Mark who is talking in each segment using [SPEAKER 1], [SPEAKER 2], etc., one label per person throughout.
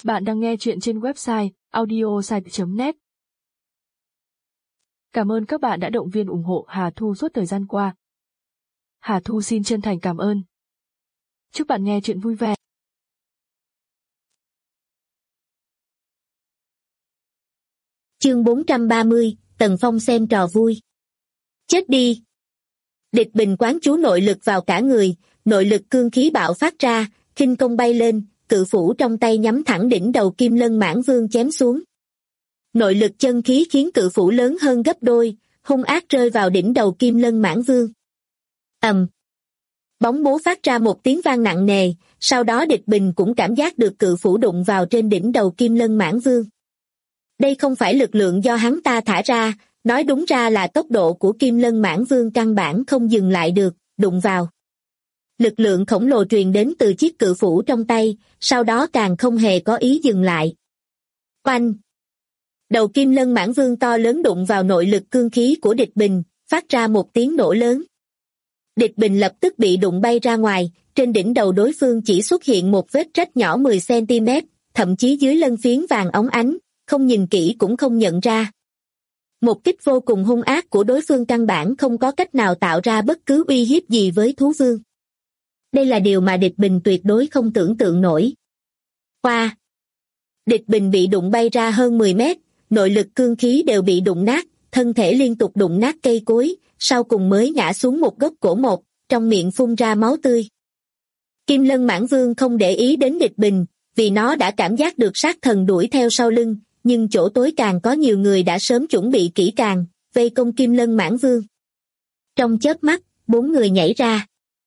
[SPEAKER 1] Bạn đang nghe chuyện trên website audiosite.net. Cảm ơn các bạn đã động viên ủng hộ Hà Thu suốt thời gian qua. Hà Thu xin chân thành cảm ơn. Chúc bạn nghe chuyện vui vẻ.
[SPEAKER 2] Chương 430, Tần Phong xem trò vui. Chết đi! Địch Bình quán chú nội lực vào cả người, nội lực cương khí bạo phát ra, khinh công bay lên, cự phủ trong tay nhắm thẳng đỉnh đầu Kim Lân Mãn Vương chém xuống. Nội lực chân khí khiến cự phủ lớn hơn gấp đôi, hung ác rơi vào đỉnh đầu Kim Lân Mãn Vương. Ầm! Bóng bố phát ra một tiếng vang nặng nề, sau đó Địch Bình cũng cảm giác được cự phủ đụng vào trên đỉnh đầu Kim Lân Mãn Vương. Đây không phải lực lượng do hắn ta thả ra, nói đúng ra là tốc độ của Kim Lân Mãn Vương căn bản không dừng lại được, đụng vào. Lực lượng khổng lồ truyền đến từ chiếc cự phủ trong tay, sau đó càng không hề có ý dừng lại. Oanh! Đầu Kim Lân Mãn Vương to lớn đụng vào nội lực cương khí của Địch Bình, phát ra một tiếng nổ lớn. Địch Bình lập tức bị đụng bay ra ngoài, trên đỉnh đầu đối phương chỉ xuất hiện một vết rách nhỏ 10 cm, thậm chí dưới lân phiến vàng óng ánh, không nhìn kỹ cũng không nhận ra. Một kích vô cùng hung ác của đối phương căn bản không có cách nào tạo ra bất cứ uy hiếp gì với thú vương. Đây là điều mà Địch Bình tuyệt đối không tưởng tượng nổi. Qua! Địch Bình bị đụng bay ra hơn 10 mét, nội lực cương khí đều bị đụng nát, thân thể liên tục đụng nát cây cối, sau cùng mới ngã xuống một gốc cổ một, trong miệng phun ra máu tươi. Kim Lân Mãn Vương không để ý đến Địch Bình, vì nó đã cảm giác được sát thần đuổi theo sau lưng, nhưng chỗ tối càng có nhiều người đã sớm chuẩn bị kỹ càng, vây công Kim Lân Mãn Vương. Trong chớp mắt, 4 người nhảy ra.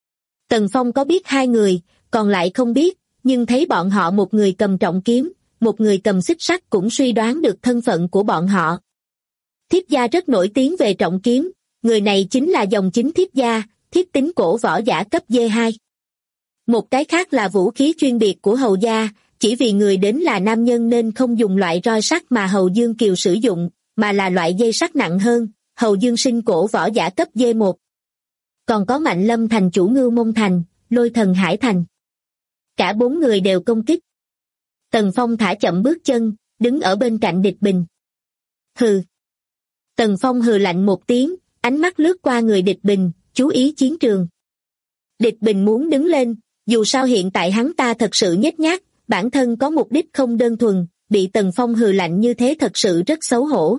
[SPEAKER 2] Tần Phong có biết 2 người, còn lại không biết, nhưng thấy bọn họ một người cầm trọng kiếm, một người cầm xích sắt cũng suy đoán được thân phận của bọn họ. Thiếp gia rất nổi tiếng về trọng kiếm, người này chính là dòng chính Thiếp gia, Thiết Tính cổ võ giả cấp D2. Một cái khác là vũ khí chuyên biệt của Hầu gia, chỉ vì người đến là nam nhân nên không dùng loại roi sắt mà Hầu Dương Kiều sử dụng, mà là loại dây sắt nặng hơn, Hầu Dương Sinh cổ võ giả cấp D1. Còn có Mạnh Lâm thành chủ Ngưu Mông thành, Lôi Thần Hải thành. Cả 4 người đều công kích. Tần Phong thả chậm bước chân, đứng ở bên cạnh Địch Bình. Hừ. Tần Phong hừ lạnh một tiếng, ánh mắt lướt qua người Địch Bình, chú ý chiến trường. Địch Bình muốn đứng lên, dù sao hiện tại hắn ta thật sự nhếch nhác, bản thân có mục đích không đơn thuần, bị Tần Phong hừ lạnh như thế thật sự rất xấu hổ.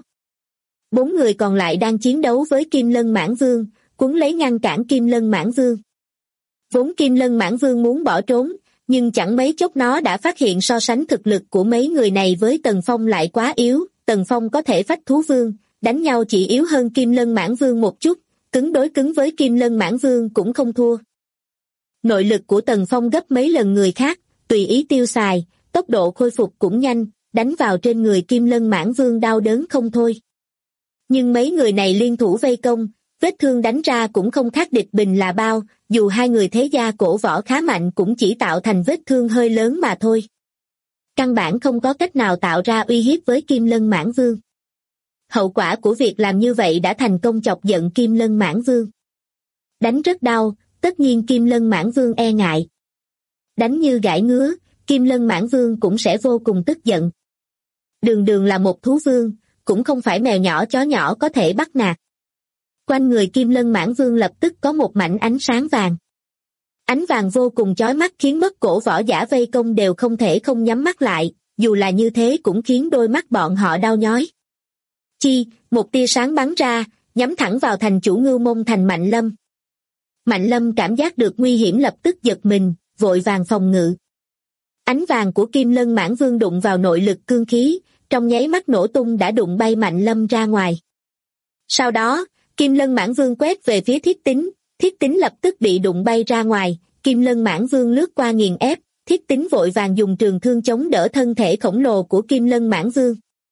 [SPEAKER 2] 4 người còn lại đang chiến đấu với Kim Lân Mãn Vương, cuốn lấy ngăn cản Kim Lân Mãn Vương. Vốn Kim Lân Mãn Vương muốn bỏ trốn, nhưng chẳng mấy chốc nó đã phát hiện so sánh thực lực của mấy người này với Tần Phong lại quá yếu, Tần Phong có thể phách thú vương, đánh nhau chỉ yếu hơn Kim Lân Mãn Vương một chút, cứng đối cứng với Kim Lân Mãn Vương cũng không thua. Nội lực của Tần Phong gấp mấy lần người khác, tùy ý tiêu xài, tốc độ khôi phục cũng nhanh, đánh vào trên người Kim Lân Mãn Vương đau đớn không thôi. Nhưng mấy người này liên thủ vây công, vết thương đánh ra cũng không khác Địch Bình là bao, dù 2 người thế gia cổ võ khá mạnh cũng chỉ tạo thành vết thương hơi lớn mà thôi. Căn bản không có cách nào tạo ra uy hiếp với Kim Lân Mãn Vương. Hậu quả của việc làm như vậy đã thành công chọc giận Kim Lân Mãn Vương. Đánh rất đau, tất nhiên Kim Lân Mãn Vương e ngại. Đánh như gãi ngứa, Kim Lân Mãn Vương cũng sẽ vô cùng tức giận. Đường đường là một thú vương, cũng không phải mèo nhỏ chó nhỏ có thể bắt nạt. Quanh người Kim Lân Mãn Vương lập tức có một mảnh ánh sáng vàng. Ánh vàng vô cùng chói mắt khiến mất cổ võ giả vây công đều không thể không nhắm mắt lại, dù là như thế cũng khiến đôi mắt bọn họ đau nhói. Chi, một tia sáng bắn ra, nhắm thẳng vào thành chủ Ngưu Mông thành Mạnh Lâm. Mạnh Lâm cảm giác được nguy hiểm lập tức giật mình, vội vàng phòng ngự. Ánh vàng của Kim Lân Mãn Vương đụng vào nội lực cương khí, trong nháy mắt nổ tung đã đụng bay Mạnh Lâm ra ngoài. Sau đó, Kim Lân Mãn Vương quét về phía Thiết Tính lập tức bị đụng bay ra ngoài, Kim Lân Mãn Vương lướt qua nghiền ép, Thiết Tính vội vàng dùng trường thương chống đỡ thân thể khổng lồ của Kim Lân Mãn Vương.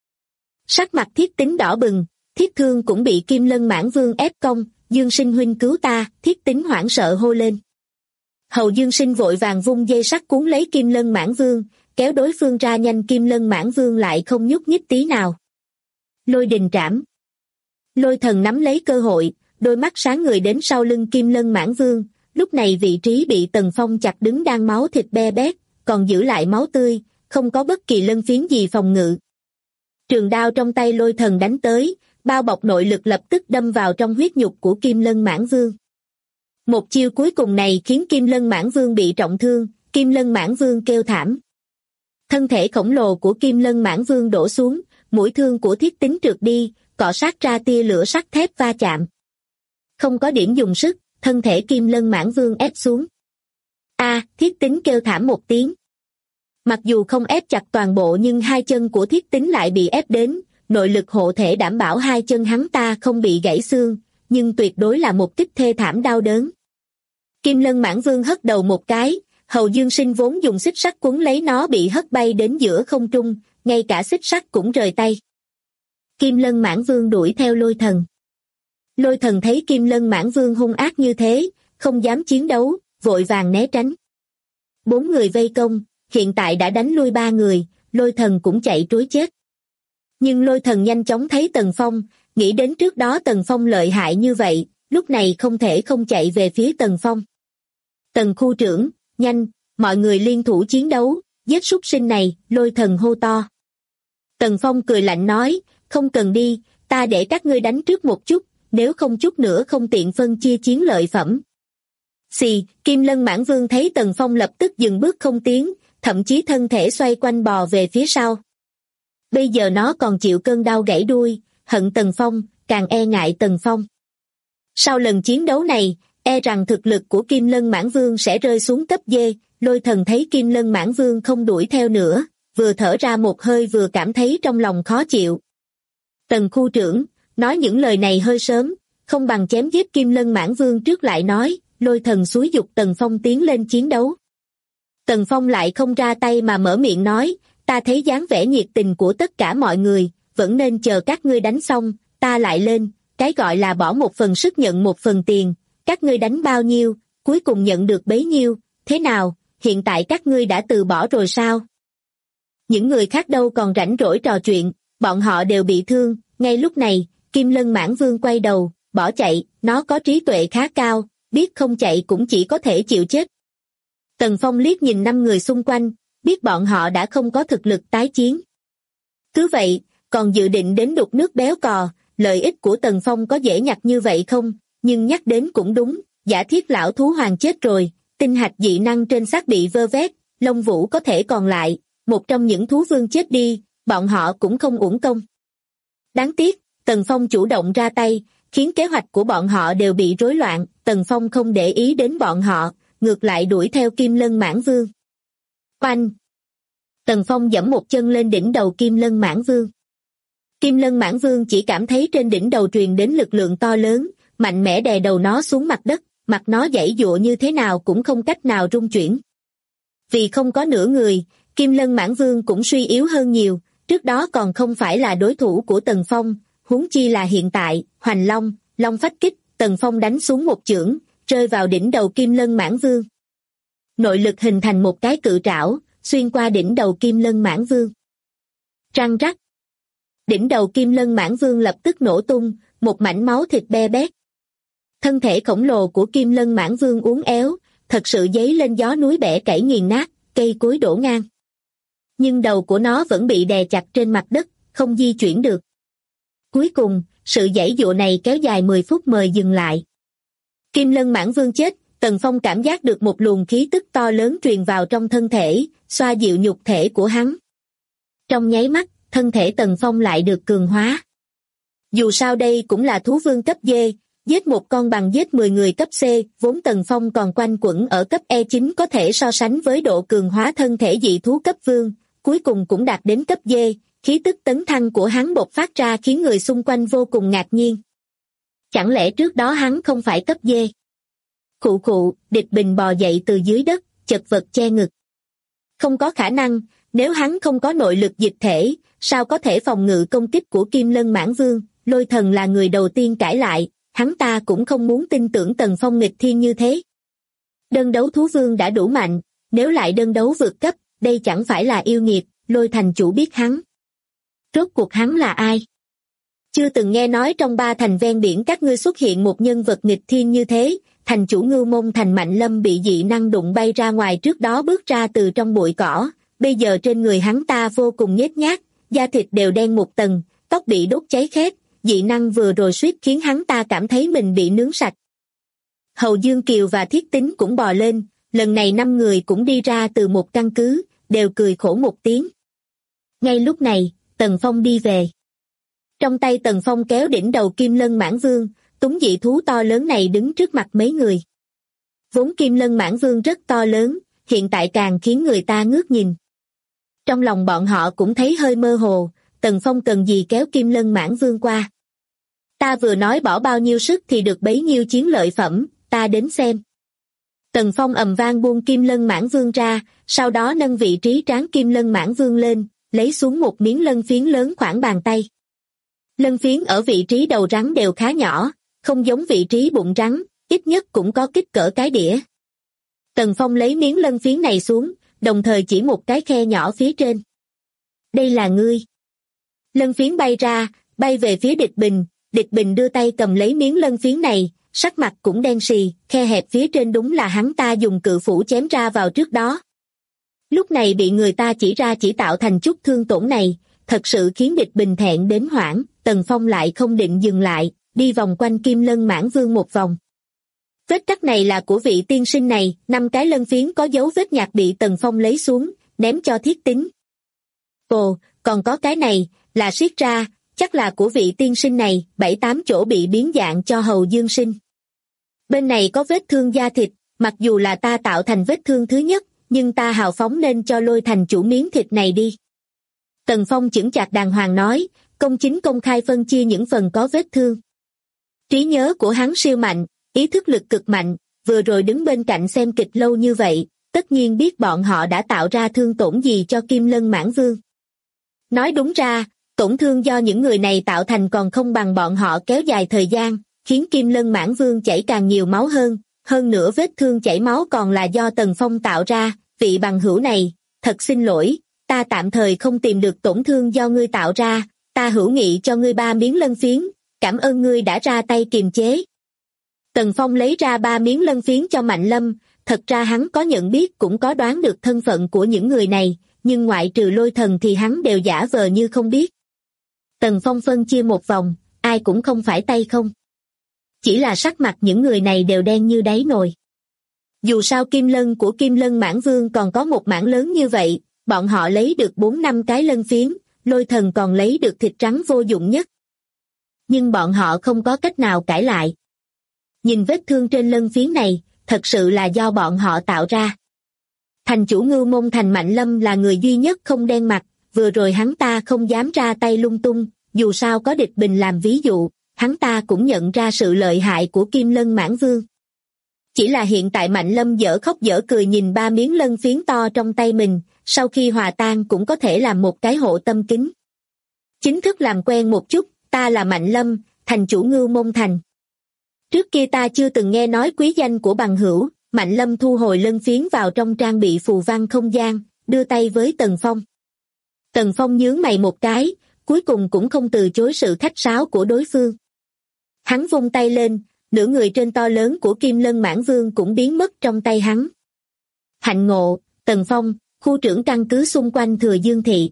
[SPEAKER 2] Sắc mặt Thiết Tính đỏ bừng, thiết thương cũng bị Kim Lân Mãn Vương ép cong, Dương Sinh huynh cứu ta, Thiết Tính hoảng sợ hô lên. Hầu Dương Sinh vội vàng vung dây sắt cuốn lấy Kim Lân Mãn Vương, kéo đối phương ra nhanh, Kim Lân Mãn Vương lại không nhúc nhích tí nào. Lôi đình trảm. Lôi thần nắm lấy cơ hội, đôi mắt sáng người đến sau lưng Kim Lân Mãn Vương, lúc này vị trí bị Tần Phong chặt đứng đang máu thịt be bét, còn giữ lại máu tươi, không có bất kỳ lân phiến gì phòng ngự. Trường đao trong tay Lôi Thần đánh tới, bao bọc nội lực lập tức đâm vào trong huyết nhục của Kim Lân Mãn Vương. Một chiêu cuối cùng này khiến Kim Lân Mãn Vương bị trọng thương, Kim Lân Mãn Vương kêu thảm. Thân thể khổng lồ của Kim Lân Mãn Vương đổ xuống, mũi thương của Thiết Tín trượt đi, cọ sát ra tia lửa sắt thép va chạm. Không có điểm dùng sức, thân thể Kim Lân Mãn Vương ép xuống. Thiết Tín kêu thảm một tiếng. Mặc dù không ép chặt toàn bộ nhưng hai chân của Thiết Tín lại bị ép đến, nội lực hộ thể đảm bảo hai chân hắn ta không bị gãy xương, nhưng tuyệt đối là một kích thê thảm đau đớn. Kim Lân Mãn Vương hất đầu một cái, Hầu Dương Sinh vốn dùng xích sắt quấn lấy nó bị hất bay đến giữa không trung, ngay cả xích sắt cũng rời tay. Kim Lân Mãn Vương đuổi theo Lôi Thần. Lôi Thần thấy Kim Lân Mãn Vương hung ác như thế, không dám chiến đấu, vội vàng né tránh. 4 người vây công, hiện tại đã đánh lui 3 người, Lôi Thần cũng chạy trối chết. Nhưng Lôi Thần nhanh chóng thấy Tần Phong, nghĩ đến trước đó Tần Phong lợi hại như vậy, lúc này không thể không chạy về phía Tần Phong. Tần khu trưởng, nhanh, mọi người liên thủ chiến đấu, giết súc sinh này, Lôi Thần hô to. Tần Phong cười lạnh nói, không cần đi, ta để các ngươi đánh trước một chút, nếu không chút nữa không tiện phân chia chiến lợi phẩm. Xì, Kim Lân Mãn Vương thấy Tần Phong lập tức dừng bước không tiến, thậm chí thân thể xoay quanh bò về phía sau. Bây giờ nó còn chịu cơn đau gãy đuôi, hận Tần Phong, càng e ngại Tần Phong. Sau lần chiến đấu này, e rằng thực lực của Kim Lân Mãn Vương sẽ rơi xuống cấp D. Lôi Thần thấy Kim Lân Mãn Vương không đuổi theo nữa, vừa thở ra một hơi vừa cảm thấy trong lòng khó chịu. Tần khu trưởng, nói những lời này hơi sớm, không bằng chém giết Kim Lân Mãn Vương trước lại nói. Lôi Thần xúi giục Tần Phong tiến lên chiến đấu. Tần Phong lại không ra tay mà mở miệng nói, ta thấy dáng vẻ nhiệt tình của tất cả mọi người, vẫn nên chờ các ngươi đánh xong, ta lại lên, cái gọi là bỏ một phần sức nhận một phần tiền, các ngươi đánh bao nhiêu, cuối cùng nhận được bấy nhiêu, thế nào, hiện tại các ngươi đã từ bỏ rồi sao? Những người khác đâu còn rảnh rỗi trò chuyện, bọn họ đều bị thương, ngay lúc này, Kim Lân Mãn Vương quay đầu, bỏ chạy, nó có trí tuệ khá cao, biết không chạy cũng chỉ có thể chịu chết. Tần Phong liếc nhìn 5 người xung quanh, biết bọn họ đã không có thực lực tái chiến. Cứ vậy, còn dự định đến đục nước béo cò, lợi ích của Tần Phong có dễ nhặt như vậy không? Nhưng nhắc đến cũng đúng, giả thiết lão thú hoàng chết rồi, tinh hạch dị năng trên xác bị vơ vét, lông vũ có thể còn lại, một trong những thú vương chết đi, bọn họ cũng không uổng công. Đáng tiếc, Tần Phong chủ động ra tay, khiến kế hoạch của bọn họ đều bị rối loạn, Tần Phong không để ý đến bọn họ, ngược lại đuổi theo Kim Lân Mãn Vương. Oanh! Tần Phong giẫm một chân lên đỉnh đầu Kim Lân Mãn Vương. Kim Lân Mãn Vương chỉ cảm thấy trên đỉnh đầu truyền đến lực lượng to lớn, mạnh mẽ đè đầu nó xuống mặt đất, mặt nó giãy giụa như thế nào cũng không cách nào rung chuyển. Vì không có nửa người, Kim Lân Mãn Vương cũng suy yếu hơn nhiều, trước đó còn không phải là đối thủ của Tần Phong, huống chi là hiện tại, Hoành Long, Long Phách Kích, Tần Phong đánh xuống một chưởng, rơi vào đỉnh đầu Kim Lân Mãn Vương. Nội lực hình thành một cái cự trảo, xuyên qua đỉnh đầu Kim Lân Mãn Vương. Răng rắc. Đỉnh đầu Kim Lân Mãn Vương lập tức nổ tung, một mảnh máu thịt be bét. Thân thể khổng lồ của Kim Lân Mãn Vương uốn éo, thật sự giấy lên gió núi bẻ gãy nghiền nát, cây cối đổ ngang. Nhưng đầu của nó vẫn bị đè chặt trên mặt đất, không di chuyển được. Cuối cùng, sự giãy giụa này kéo dài 10 phút mới dừng lại. Kim Lân Mãn Vương chết, Tần Phong cảm giác được một luồng khí tức to lớn truyền vào trong thân thể, xoa dịu nhục thể của hắn. Trong nháy mắt, thân thể Tần Phong lại được cường hóa. Dù sao đây cũng là thú vương cấp D, giết một con bằng giết 10 người cấp C, vốn Tần Phong còn quanh quẩn ở cấp E9 có thể so sánh với độ cường hóa thân thể dị thú cấp vương, cuối cùng cũng đạt đến cấp D, khí tức tấn thăng của hắn bộc phát ra khiến người xung quanh vô cùng ngạc nhiên. Chẳng lẽ trước đó hắn không phải cấp D? Khụ khụ, Địch Bình bò dậy từ dưới đất, chật vật che ngực. Không có khả năng, nếu hắn không có nội lực dịch thể, sao có thể phòng ngự công kích của Kim Lân Mãn Vương? Lôi Thần là người đầu tiên cãi lại, hắn ta cũng không muốn tin tưởng Tần Phong nghịch thiên như thế. Đơn đấu thú vương đã đủ mạnh, nếu lại đơn đấu vượt cấp, đây chẳng phải là yêu nghiệt, Lôi thành chủ biết hắn. Rốt cuộc hắn là ai? Chưa từng nghe nói trong 3 thành ven biển các ngươi xuất hiện một nhân vật nghịch thiên như thế. Thành chủ Ngưu Môn Thành Mạnh Lâm bị dị năng đụng bay ra ngoài trước đó bước ra từ trong bụi cỏ, bây giờ trên người hắn ta vô cùng nhếch nhác, da thịt đều đen một tầng, tóc bị đốt cháy khét, dị năng vừa rồi suýt khiến hắn ta cảm thấy mình bị nướng sạch. Hầu Dương Kiều và Thiết Tính cũng bò lên, lần này 5 người cũng đi ra từ một căn cứ, đều cười khổ một tiếng. Ngay lúc này, Tần Phong đi về. Trong tay Tần Phong kéo đỉnh đầu Kim Lân Mãng Vương, túng dị thú to lớn này đứng trước mặt mấy người. Vốn Kim Lân Mãng Vương rất to lớn, hiện tại càng khiến người ta ngước nhìn. Trong lòng bọn họ cũng thấy hơi mơ hồ, Tần Phong cần gì kéo Kim Lân Mãng Vương qua. Ta vừa nói bỏ bao nhiêu sức thì được bấy nhiêu chiến lợi phẩm, ta đến xem. Tần Phong ầm vang buông Kim Lân Mãng Vương ra, sau đó nâng vị trí trán Kim Lân Mãng Vương lên, lấy xuống một miếng lân phiến lớn khoảng bàn tay. Lân phiến ở vị trí đầu rắn đều khá nhỏ, không giống vị trí bụng rắn, ít nhất cũng có kích cỡ cái đĩa. Tần Phong lấy miếng lân phiến này xuống, đồng thời chỉ một cái khe nhỏ phía trên. Đây là ngươi. Lân phiến bay ra, bay về phía Địch Bình đưa tay cầm lấy miếng lân phiến này, sắc mặt cũng đen sì, khe hẹp phía trên đúng là hắn ta dùng cự phủ chém ra vào trước đó. Lúc này bị người ta chỉ ra chỉ tạo thành chút thương tổn này, thật sự khiến Địch Bình thẹn đến hoảng. Tần Phong lại không định dừng lại, đi vòng quanh Kim Lân Mãng Vương một vòng. Vết cắt này là của vị tiên sinh này, 5 cái lân phiến có dấu vết nhạc bị Tần Phong lấy xuống, ném cho Thiết Tính. Ồ, còn có cái này, là siết ra, chắc là của vị tiên sinh này, 7-8 chỗ bị biến dạng cho Hầu Dương Sinh. Bên này có vết thương da thịt, mặc dù là ta tạo thành vết thương thứ nhất, nhưng ta hào phóng nên cho Lôi Thành chủ miếng thịt này đi. Tần Phong chững chạc đàng hoàng nói, công chính công khai phân chia những phần có vết thương. Trí nhớ của hắn siêu mạnh, ý thức lực cực mạnh, vừa rồi đứng bên cạnh xem kịch lâu như vậy, tất nhiên biết bọn họ đã tạo ra thương tổn gì cho Kim Lân Mãng Vương. Nói đúng ra, tổn thương do những người này tạo thành còn không bằng bọn họ kéo dài thời gian, khiến Kim Lân Mãng Vương chảy càng nhiều máu hơn nữa vết thương chảy máu còn là do Tần Phong tạo ra. Vị bằng hữu này, thật xin lỗi, ta tạm thời không tìm được tổn thương do ngươi tạo ra, ta hữu nghị cho ngươi 3 miếng lân phiến, cảm ơn ngươi đã ra tay kiềm chế. Tần Phong lấy ra 3 miếng lân phiến cho Mạnh Lâm, thật ra hắn có nhận biết cũng có đoán được thân phận của những người này, nhưng ngoại trừ Lôi Thần thì hắn đều giả vờ như không biết. Tần Phong phân chia một vòng, ai cũng không phải tay không. Chỉ là sắc mặt những người này đều đen như đáy nồi. Dù sao kim lân của Kim Lân Mãng Vương còn có một mảng lớn như vậy, bọn họ lấy được 4-5 cái lân phiến, Lôi Thần còn lấy được thịt trắng vô dụng nhất. Nhưng bọn họ không có cách nào cãi lại. Nhìn vết thương trên lân phiến này, thật sự là do bọn họ tạo ra. Thành chủ Ngưu Môn Thành Mạnh Lâm là người duy nhất không đen mặt, vừa rồi hắn ta không dám ra tay lung tung, dù sao có Địch Bình làm ví dụ, hắn ta cũng nhận ra sự lợi hại của Kim Lân Mãng Vương. Chỉ là hiện tại Mạnh Lâm dở khóc dở cười nhìn 3 miếng lân phiến to trong tay mình, sau khi hòa tan cũng có thể làm một cái hộ tâm kính. Chính thức làm quen một chút, ta là Mạnh Lâm, thành chủ Ngưu Môn Thành. Trước kia ta chưa từng nghe nói quý danh của bằng hữu. Mạnh Lâm thu hồi lân phiến vào trong trang bị phù văn không gian, đưa tay với Tần Phong. Tần Phong nhướng mày một cái, cuối cùng cũng không từ chối sự khách sáo của đối phương. Hắn vung tay lên, nửa người trên to lớn của Kim Lân Mãng Vương cũng biến mất trong tay hắn. Hạnh ngộ, Tần Phong, khu trưởng căn cứ xung quanh Thừa Dương Thị.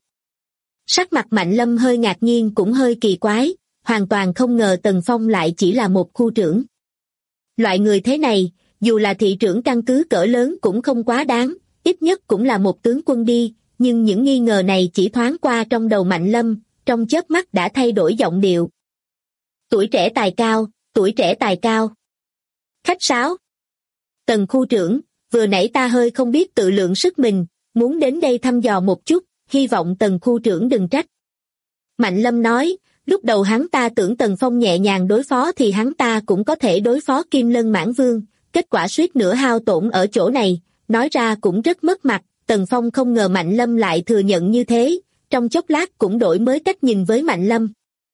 [SPEAKER 2] Sắc mặt Mạnh Lâm hơi ngạc nhiên cũng hơi kỳ quái, hoàn toàn không ngờ Tần Phong lại chỉ là một khu trưởng. Loại người thế này, dù là thị trưởng căn cứ cỡ lớn cũng không quá đáng, ít nhất cũng là một tướng quân đi, nhưng những nghi ngờ này chỉ thoáng qua trong đầu Mạnh Lâm, trong chớp mắt đã thay đổi giọng điệu. Tuổi trẻ tài cao, tuổi trẻ tài cao. Khách sáo. Tần khu trưởng, vừa nãy ta hơi không biết tự lượng sức mình, muốn đến đây thăm dò một chút, hy vọng Tần khu trưởng đừng trách. Mạnh Lâm nói, lúc đầu hắn ta tưởng Tần Phong nhẹ nhàng đối phó thì hắn ta cũng có thể đối phó Kim Lân Mãng Vương, kết quả suýt nữa hao tổn ở chỗ này, nói ra cũng rất mất mặt. Tần Phong không ngờ Mạnh Lâm lại thừa nhận như thế, trong chốc lát cũng đổi mới cách nhìn với Mạnh Lâm.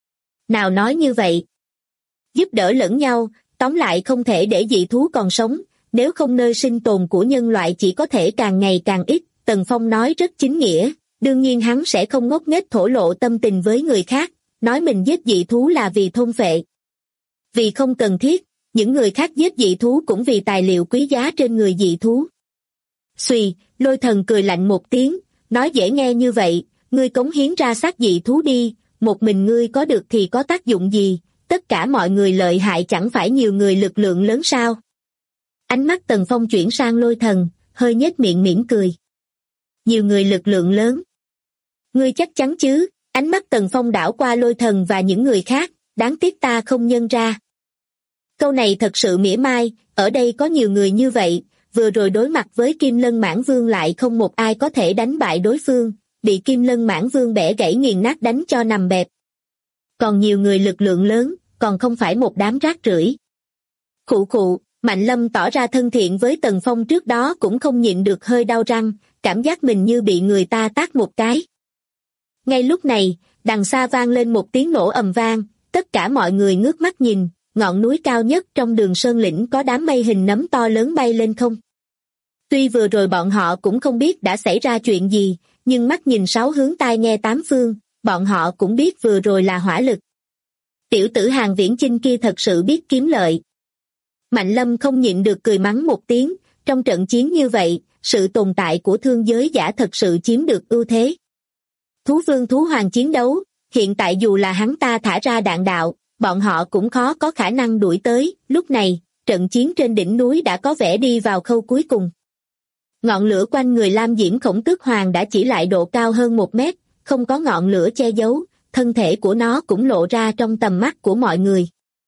[SPEAKER 2] Nào nói như vậy, giúp đỡ lẫn nhau, tóm lại không thể để dị thú còn sống, nếu không nơi sinh tồn của nhân loại chỉ có thể càng ngày càng ít. Tần Phong nói rất chính nghĩa, đương nhiên hắn sẽ không ngốc nghếch thổ lộ tâm tình với người khác, nói mình giết dị thú là vì thôn phệ. Vì không cần thiết, những người khác giết dị thú cũng vì tài liệu quý giá trên người dị thú. Xùy, Lôi Thần cười lạnh một tiếng, nói dễ nghe như vậy, ngươi cống hiến ra xác dị thú đi, một mình ngươi có được thì có tác dụng gì, tất cả mọi người lợi hại chẳng phải nhiều người lực lượng lớn sao? Ánh mắt Tần Phong chuyển sang Lôi Thần, hơi nhếch miệng mỉm cười. Nhiều người lực lượng lớn. Ngươi chắc chắn chứ? Ánh mắt Tần Phong đảo qua Lôi Thần và những người khác, đáng tiếc ta không nhân ra. Câu này thật sự mỉa mai, ở đây có nhiều người như vậy, vừa rồi đối mặt với Kim Lân Mãn Vương lại không một ai có thể đánh bại đối phương, bị Kim Lân Mãn Vương bẻ gãy nghiền nát đánh cho nằm bẹp. Còn nhiều người lực lượng lớn, còn không phải một đám rác rưởi. Khụ khụ, Mạnh Lâm tỏ ra thân thiện với Tần Phong trước đó cũng không nhịn được hơi đau răng, cảm giác mình như bị người ta tát một cái. Ngay lúc này, đằng xa vang lên một tiếng nổ ầm vang, tất cả mọi người ngước mắt nhìn, ngọn núi cao nhất trong Đường Sơn Lĩnh có đám mây hình nấm to lớn bay lên không. Tuy vừa rồi bọn họ cũng không biết đã xảy ra chuyện gì, nhưng mắt nhìn sáu hướng tai nghe tám phương, bọn họ cũng biết vừa rồi là hỏa lực. Tiểu tử Hàn Viễn Chinh kia thật sự biết kiếm lợi. Mạnh Lâm không nhịn được cười mắng một tiếng, trong trận chiến như vậy, sự tồn tại của thương giới giả thật sự chiếm được ưu thế. Thú vương thú hoàng chiến đấu, hiện tại dù là hắn ta thả ra đạn đạo, bọn họ cũng khó có khả năng đuổi tới, lúc này, trận chiến trên đỉnh núi đã có vẻ đi vào khâu cuối cùng. Ngọn lửa quanh người Lam Diễm Khổng Tước Hoàng đã chỉ lại độ cao hơn 1 mét, không có ngọn lửa che giấu, thân thể của nó cũng lộ ra trong tầm mắt của mọi người.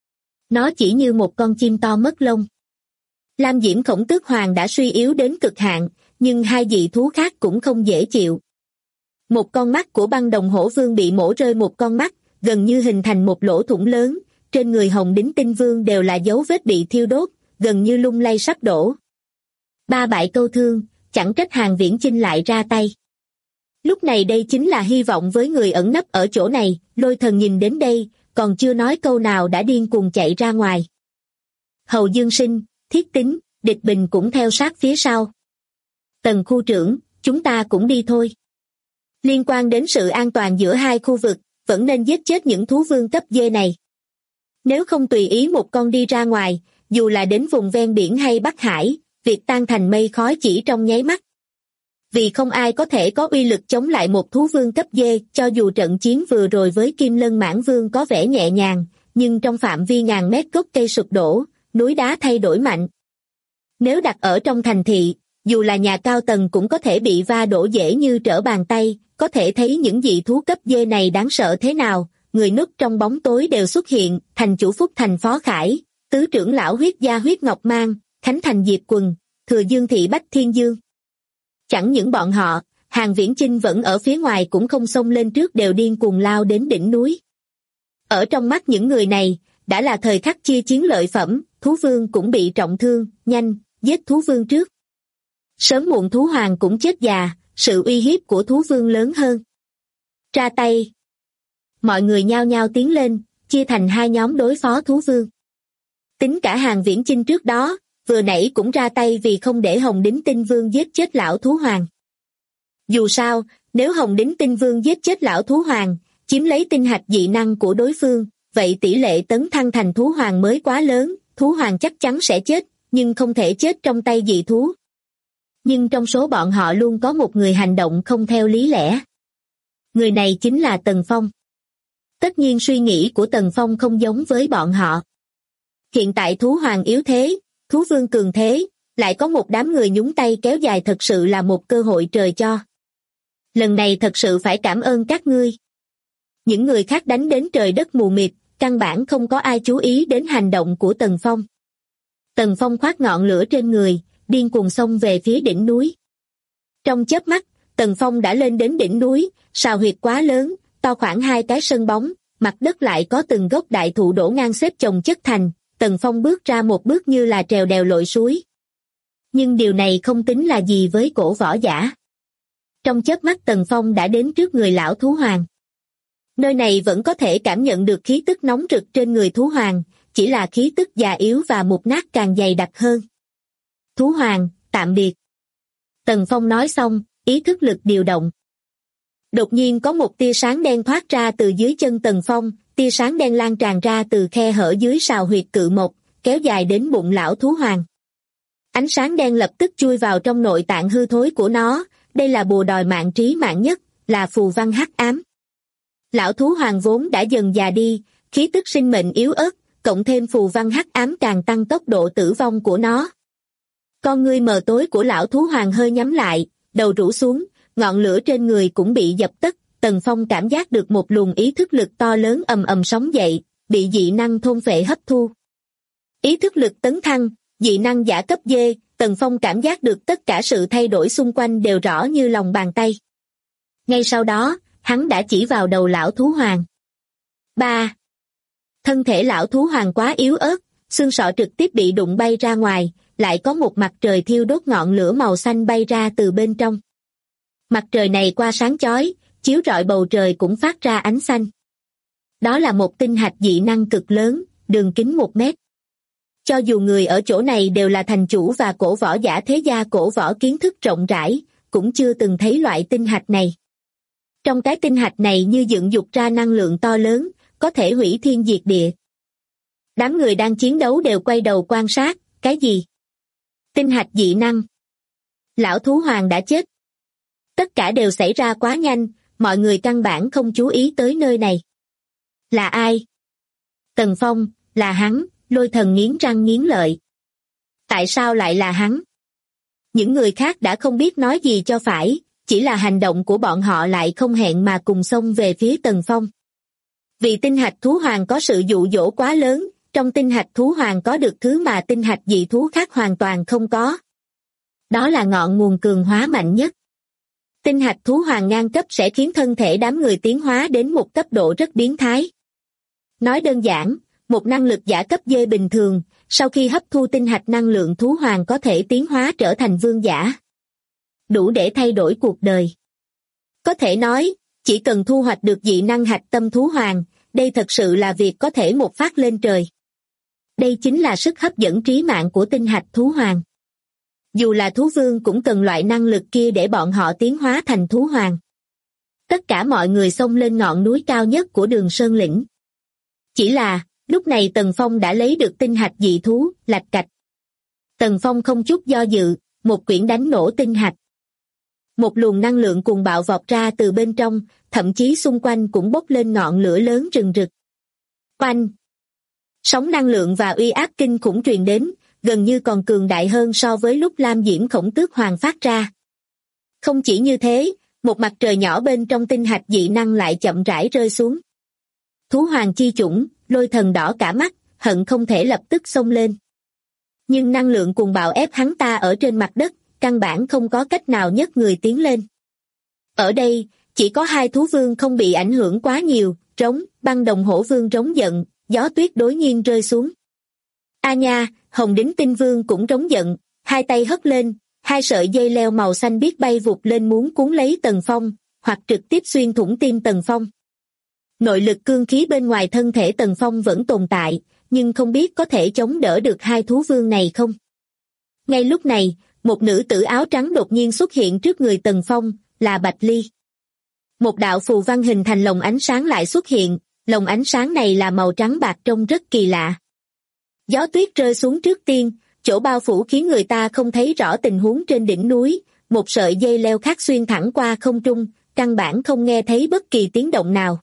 [SPEAKER 2] Nó chỉ như một con chim to mất lông. Lam Diễm Khổng Tước Hoàng đã suy yếu đến cực hạn, nhưng hai dị thú khác cũng không dễ chịu. Một con mắt của băng đồng hổ vương bị mổ rơi một con mắt, gần như hình thành một lỗ thủng lớn, trên người Hồng Đính Tinh Vương đều là dấu vết bị thiêu đốt, gần như lung lay sắp đổ. Ba bại câu thương, chẳng trách Hàn Viễn Chinh lại ra tay. Lúc này đây chính là hy vọng với người ẩn nấp ở chỗ này, Lôi Thần nhìn đến đây, còn chưa nói câu nào đã điên cuồng chạy ra ngoài. Hầu Dương Sinh, Thiết Tính, Địch Bình cũng theo sát phía sau. Tần khu trưởng, chúng ta cũng đi thôi. Liên quan đến sự an toàn giữa hai khu vực, vẫn nên giết chết những thú vương cấp D này. Nếu không tùy ý một con đi ra ngoài, dù là đến vùng ven biển hay Bắc Hải, việc tan thành mây khói chỉ trong nháy mắt. Vì không ai có thể có uy lực chống lại một thú vương cấp D, cho dù trận chiến vừa rồi với Kim Lân Mãn Vương có vẻ nhẹ nhàng, nhưng trong phạm vi ngàn mét gốc cây sụp đổ, núi đá thay đổi mạnh. Nếu đặt ở trong thành thị, dù là nhà cao tầng cũng có thể bị va đổ dễ như trở bàn tay, có thể thấy những dị thú cấp D này đáng sợ thế nào, người núp trong bóng tối đều xuất hiện, thành chủ Phúc Thành Phó Khải, tứ trưởng lão Huyết Gia Huyết Ngọc Mang, Khánh Thành Diệp Quần, Thừa Dương Thị Bách Thiên Dương. Chẳng những bọn họ, Hàn Viễn Chinh vẫn ở phía ngoài cũng không xông lên trước đều điên cuồng lao đến đỉnh núi. Ở trong mắt những người này, đã là thời khắc chia chiến lợi phẩm, thú vương cũng bị trọng thương, nhanh, giết thú vương trước. Sớm muộn thú hoàng cũng chết già, sự uy hiếp của thú vương lớn hơn. Ra tay. Mọi người nhao nhao tiến lên, chia thành hai nhóm đối phó thú vương. Tính cả Hàn Viễn Chinh trước đó, vừa nãy cũng ra tay vì không để Hồng Đính Tinh Vương giết chết lão thú hoàng. Dù sao, nếu Hồng Đính Tinh Vương giết chết lão thú hoàng, chiếm lấy tinh hạch dị năng của đối phương, vậy tỷ lệ tấn thăng thành thú hoàng mới quá lớn, thú hoàng chắc chắn sẽ chết, nhưng không thể chết trong tay dị thú. Nhưng trong số bọn họ luôn có một người hành động không theo lý lẽ. Người này chính là Tần Phong. Tất nhiên suy nghĩ của Tần Phong không giống với bọn họ. Hiện tại thú hoàng yếu thế, thú vương cường thế, lại có một đám người nhúng tay kéo dài thật sự là một cơ hội trời cho. Lần này thật sự phải cảm ơn các ngươi. Những người khác đánh đến trời đất mù mịt, căn bản không có ai chú ý đến hành động của Tần Phong. Tần Phong khoác ngọn lửa trên người, điên cuồng xông về phía đỉnh núi. Trong chớp mắt, Tần Phong đã lên đến đỉnh núi, sào huyệt quá lớn, to khoảng 2 cái sân bóng, mặt đất lại có từng gốc đại thụ đổ ngang xếp chồng chất thành, Tần Phong bước ra một bước như là trèo đèo lội suối. Nhưng điều này không tính là gì với cổ võ giả. Trong chớp mắt Tần Phong đã đến trước người lão thú hoàng. Nơi này vẫn có thể cảm nhận được khí tức nóng rực trên người thú hoàng, chỉ là khí tức già yếu và mục nát càng dày đặc hơn. Thú hoàng, tạm biệt. Tần Phong nói xong, ý thức lực điều động. Đột nhiên có một tia sáng đen thoát ra từ dưới chân Tần Phong, tia sáng đen lan tràn ra từ khe hở dưới sào huyệt cự mộc, kéo dài đến bụng lão thú hoàng. Ánh sáng đen lập tức chui vào trong nội tạng hư thối của nó, đây là bùa đòi mạng trí mạng nhất, là phù văn hắc ám. Lão thú hoàng vốn đã dần già đi, khí tức sinh mệnh yếu ớt, cộng thêm phù văn hắc ám càng tăng tốc độ tử vong của nó. Con ngươi mờ tối của lão thú hoàng hơi nhắm lại, đầu rũ xuống, ngọn lửa trên người cũng bị dập tắt. Tần Phong cảm giác được một luồng ý thức lực to lớn ầm ầm sóng dậy, bị dị năng thôn phệ hấp thu. Ý thức lực tấn thăng, dị năng giả cấp D, Tần Phong cảm giác được tất cả sự thay đổi xung quanh đều rõ như lòng bàn tay. Ngay sau đó, hắn đã chỉ vào đầu lão thú hoàng. 3. Thân thể lão thú hoàng quá yếu ớt, xương sọ trực tiếp bị đụng bay ra ngoài, lại có một mặt trời thiêu đốt ngọn lửa màu xanh bay ra từ bên trong. Mặt trời này qua sáng chói, chiếu rọi bầu trời cũng phát ra ánh xanh. Đó là một tinh hạch dị năng cực lớn, đường kính 1 mét. Cho dù người ở chỗ này đều là thành chủ và cổ võ giả thế gia cổ võ kiến thức rộng rãi, cũng chưa từng thấy loại tinh hạch này. Trong cái tinh hạch này như dựng dục ra năng lượng to lớn, có thể hủy thiên diệt địa. Đám người đang chiến đấu đều quay đầu quan sát, cái gì? Tinh hạch dị năng. Lão thú hoàng đã chết. Tất cả đều xảy ra quá nhanh, mọi người căn bản không chú ý tới nơi này. Là ai? Tần Phong, là hắn, Lôi Thần nghiến răng nghiến lợi. Tại sao lại là hắn? Những người khác đã không biết nói gì cho phải, chỉ là hành động của bọn họ lại không hẹn mà cùng xông về phía Tần Phong. Vì tinh hạch thú hoàng có sự dụ dỗ quá lớn, trong tinh hạch thú hoàng có được thứ mà tinh hạch dị thú khác hoàn toàn không có. Đó là ngọn nguồn cường hóa mạnh nhất. Tinh hạch thú hoàng ngang cấp sẽ khiến thân thể đám người tiến hóa đến một cấp độ rất biến thái. Nói đơn giản, một năng lực giả cấp D bình thường, sau khi hấp thu tinh hạch năng lượng thú hoàng có thể tiến hóa trở thành vương giả. Đủ để thay đổi cuộc đời. Có thể nói, chỉ cần thu hoạch được dị năng hạch tâm thú hoàng, đây thật sự là việc có thể một phát lên trời. Đây chính là sức hấp dẫn trí mạng của tinh hạch thú hoàng. Dù là thú vương cũng cần loại năng lực kia để bọn họ tiến hóa thành thú hoàng. Tất cả mọi người xông lên ngọn núi cao nhất của Đường Sơn Lĩnh. Chỉ là, lúc này Tần Phong đã lấy được tinh hạch dị thú, lạch cạch. Tần Phong không chút do dự, một quyển đánh nổ tinh hạch. Một luồng năng lượng cuồng bạo vọt ra từ bên trong, thậm chí xung quanh cũng bốc lên ngọn lửa lớn rừng rực. Oanh! Sóng năng lượng và uy áp kinh khủng truyền đến, gần như còn cường đại hơn so với lúc Lam Diễm Khổng Tước Hoàng phát ra. Không chỉ như thế, một mặt trời nhỏ bên trong tinh hạch dị năng lại chậm rãi rơi xuống. Thú hoàng chi chủng, Lôi Thần đỏ cả mắt, hận không thể lập tức xông lên. Nhưng năng lượng cuồng bạo ép hắn ta ở trên mặt đất, căn bản không có cách nào nhấc người tiến lên. Ở đây, chỉ có 2 thú vương không bị ảnh hưởng quá nhiều, Trống, Băng Đồng Hổ Vương rống giận, gió tuyết đối nhiên rơi xuống. A nha, Hồng Đính Tinh Vương cũng rống giận, 2 tay hất lên, 2 sợi dây leo màu xanh biếc bay vụt lên muốn cuốn lấy Tần Phong, hoặc trực tiếp xuyên thủng tim Tần Phong. Nội lực cương khí bên ngoài thân thể Tần Phong vẫn tồn tại, nhưng không biết có thể chống đỡ được 2 thú vương này không. Ngay lúc này, một nữ tử áo trắng đột nhiên xuất hiện trước người Tần Phong, là Bạch Ly. Một đạo phù văn hình thành lồng ánh sáng lại xuất hiện, lồng ánh sáng này là màu trắng bạc trông rất kỳ lạ. Gió tuyết rơi xuống trước tiên, chỗ bao phủ khiến người ta không thấy rõ tình huống trên đỉnh núi, một sợi dây leo khác xuyên thẳng qua không trung, căn bản không nghe thấy bất kỳ tiếng động nào.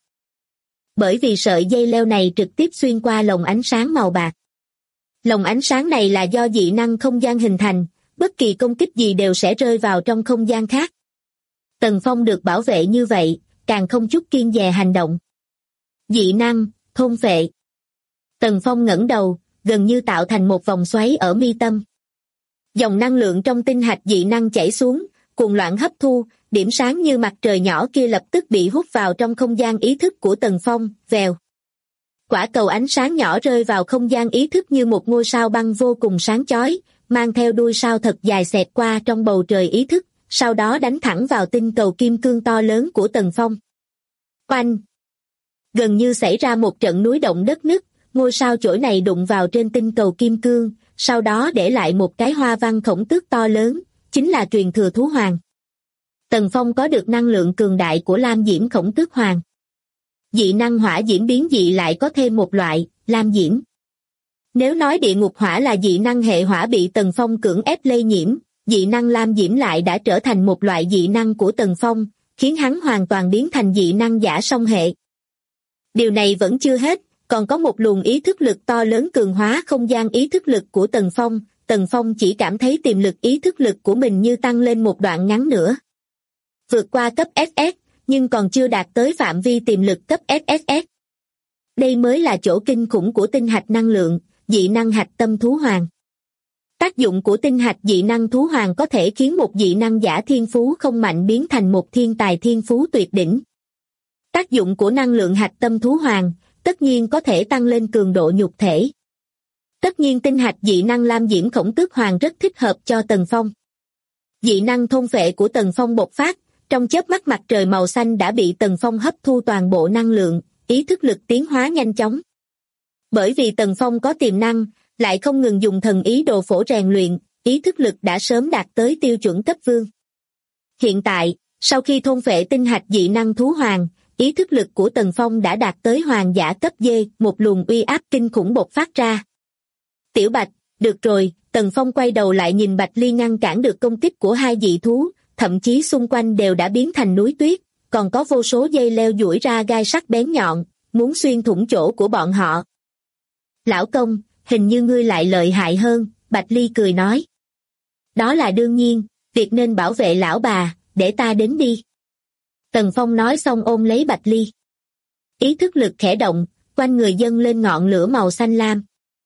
[SPEAKER 2] Bởi vì sợi dây leo này trực tiếp xuyên qua lồng ánh sáng màu bạc. Lồng ánh sáng này là do dị năng không gian hình thành, bất kỳ công kích gì đều sẽ rơi vào trong không gian khác. Tần Phong được bảo vệ như vậy, càng không chút kiêng dè hành động. Dị năng, thôn phệ. Tần Phong ngẩng đầu, gần như tạo thành một vòng xoáy ở mi tâm. Dòng năng lượng trong tinh hạch dị năng chảy xuống, cuồng loạn hấp thu, điểm sáng như mặt trời nhỏ kia lập tức bị hút vào trong không gian ý thức của Tần Phong, vèo. Quả cầu ánh sáng nhỏ rơi vào không gian ý thức như một ngôi sao băng vô cùng sáng chói, mang theo đuôi sao thật dài xẹt qua trong bầu trời ý thức, sau đó đánh thẳng vào tinh cầu kim cương to lớn của Tần Phong. Oanh! Gần như xảy ra một trận núi động đất nứt, ngôi sao chổi này đụng vào trên tinh cầu kim cương, sau đó để lại một cái hoa văn khổng tước to lớn, chính là truyền thừa thú hoàng. Tần Phong có được năng lượng cường đại của Lam Diễm Khổng Tước Hoàng. Dị năng hỏa diễm biến dị lại có thêm một loại, Lam Diễm. Nếu nói địa ngục hỏa là dị năng hệ hỏa bị Tần Phong cưỡng ép lây nhiễm, dị năng lam diễm lại đã trở thành một loại dị năng của Tần Phong, khiến hắn hoàn toàn biến thành dị năng giả song hệ. Điều này vẫn chưa hết, còn có một luồng ý thức lực to lớn cường hóa không gian ý thức lực của Tần Phong chỉ cảm thấy tiềm lực ý thức lực của mình như tăng lên một đoạn ngắn nữa. Vượt qua cấp SS, nhưng còn chưa đạt tới phạm vi tiềm lực cấp SSS. Đây mới là chỗ kinh khủng của tinh hạch năng lượng, dị năng hạch tâm thú hoàng. Tác dụng của tinh hạch dị năng thú hoàng có thể khiến một dị năng giả thiên phú không mạnh biến thành một thiên tài thiên phú tuyệt đỉnh. Tác dụng của năng lượng hạch tâm thú hoàng, tất nhiên có thể tăng lên cường độ nhục thể. Tất nhiên tinh hạch dị năng lam diễm khổng tước hoàng rất thích hợp cho Tần Phong. Dị năng thôn phệ của Tần Phong bộc phát, trong chớp mắt mặt trời màu xanh đã bị Tần Phong hấp thu toàn bộ năng lượng, ý thức lực tiến hóa nhanh chóng. Bởi vì Tần Phong có tiềm năng, lại không ngừng dùng thần ý đồ phổ rèn luyện, ý thức lực đã sớm đạt tới tiêu chuẩn cấp vương. Hiện tại, sau khi thôn phệ tinh hạch dị năng thú hoàng, ý thức lực của Tần Phong đã đạt tới hoàng giả cấp D, một luồng uy áp kinh khủng bộc phát ra. Tiểu Bạch, được rồi, Tần Phong quay đầu lại nhìn Bạch Ly ngăn cản được công kích của hai dị thú, thậm chí xung quanh đều đã biến thành núi tuyết, còn có vô số dây leo duỗi ra gai sắc bén nhọn, muốn xuyên thủng chỗ của bọn họ. Lão công, hình như ngươi lại lợi hại hơn, Bạch Ly cười nói. Đó là đương nhiên, việc nên bảo vệ lão bà, để ta đến đi. Tần Phong nói xong ôm lấy Bạch Ly. Ý thức lực khẽ động, quanh người dâng lên ngọn lửa màu xanh lam.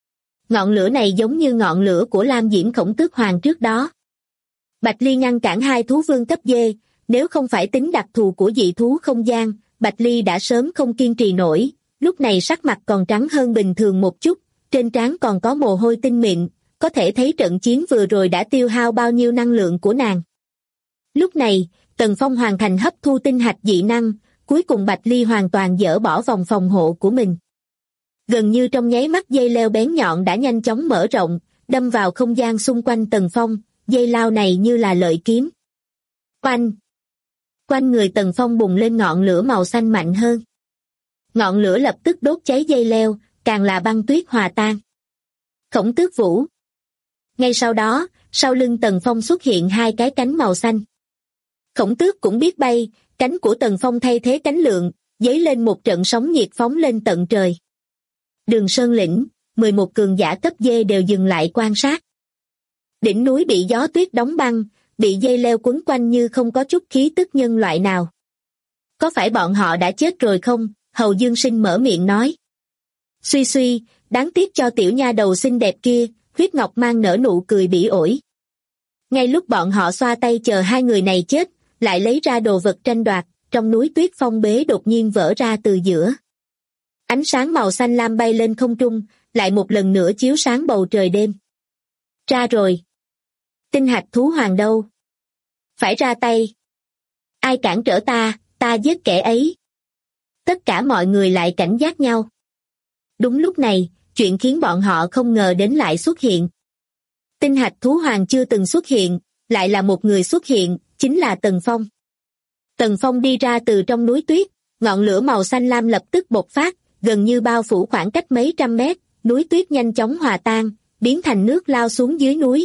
[SPEAKER 2] Ngọn lửa này giống như ngọn lửa của lam diễm khổng tước hoàng trước đó. Bạch Ly ngăn cản hai thú vương cấp D, nếu không phải tính đặc thù của dị thú không gian, Bạch Ly đã sớm không kiên trì nổi, lúc này sắc mặt còn trắng hơn bình thường một chút, trên trán còn có mồ hôi tinh mịn, có thể thấy trận chiến vừa rồi đã tiêu hao bao nhiêu năng lượng của nàng. Lúc này, Tần Phong hoàn thành hấp thu tinh hạch dị năng, cuối cùng Bạch Ly hoàn toàn dỡ bỏ vòng phòng hộ của mình. Gần như trong nháy mắt dây leo bén nhọn đã nhanh chóng mở rộng, đâm vào không gian xung quanh Tần Phong, dây lao này như là lợi kiếm. Oanh! Quanh người Tần Phong bùng lên ngọn lửa màu xanh mạnh hơn. Ngọn lửa lập tức đốt cháy dây leo, càng là băng tuyết hòa tan. Khổng tước vũ. Ngay sau đó, sau lưng Tần Phong xuất hiện hai cái cánh màu xanh. Khổng tước cũng biết bay, cánh của Tần Phong thay thế cánh lượng, dấy lên một trận sóng nhiệt phóng lên tận trời. Đường Sơn Lĩnh, 11 cường giả cấp D đều dừng lại quan sát. Đỉnh núi bị gió tuyết đóng băng, bị dây leo quấn quanh như không có chút khí tức nhân loại nào. Có phải bọn họ đã chết rồi không? Hầu Dương Sinh mở miệng nói. Suy suy, đáng tiếc cho tiểu nha đầu xinh đẹp kia, Huyết Ngọc Mang nở nụ cười bỉ ổi. Ngay lúc bọn họ xoa tay chờ hai người này chết, lại lấy ra đồ vật tranh đoạt, trong núi tuyết phong bế đột nhiên vỡ ra từ giữa. Ánh sáng màu xanh lam bay lên không trung, lại một lần nữa chiếu sáng bầu trời đêm. Ra rồi. Tinh hạch thú hoàng đâu? Phải ra tay. Ai cản trở ta, ta giết kẻ ấy. Tất cả mọi người lại cảnh giác nhau. Đúng lúc này, chuyện khiến bọn họ không ngờ đến lại xuất hiện. Tinh hạch thú hoàng chưa từng xuất hiện, lại là một người xuất hiện, chính là Tần Phong. Tần Phong đi ra từ trong núi tuyết, ngọn lửa màu xanh lam lập tức bộc phát, gần như bao phủ khoảng cách mấy trăm mét, núi tuyết nhanh chóng hòa tan, biến thành nước lao xuống dưới núi.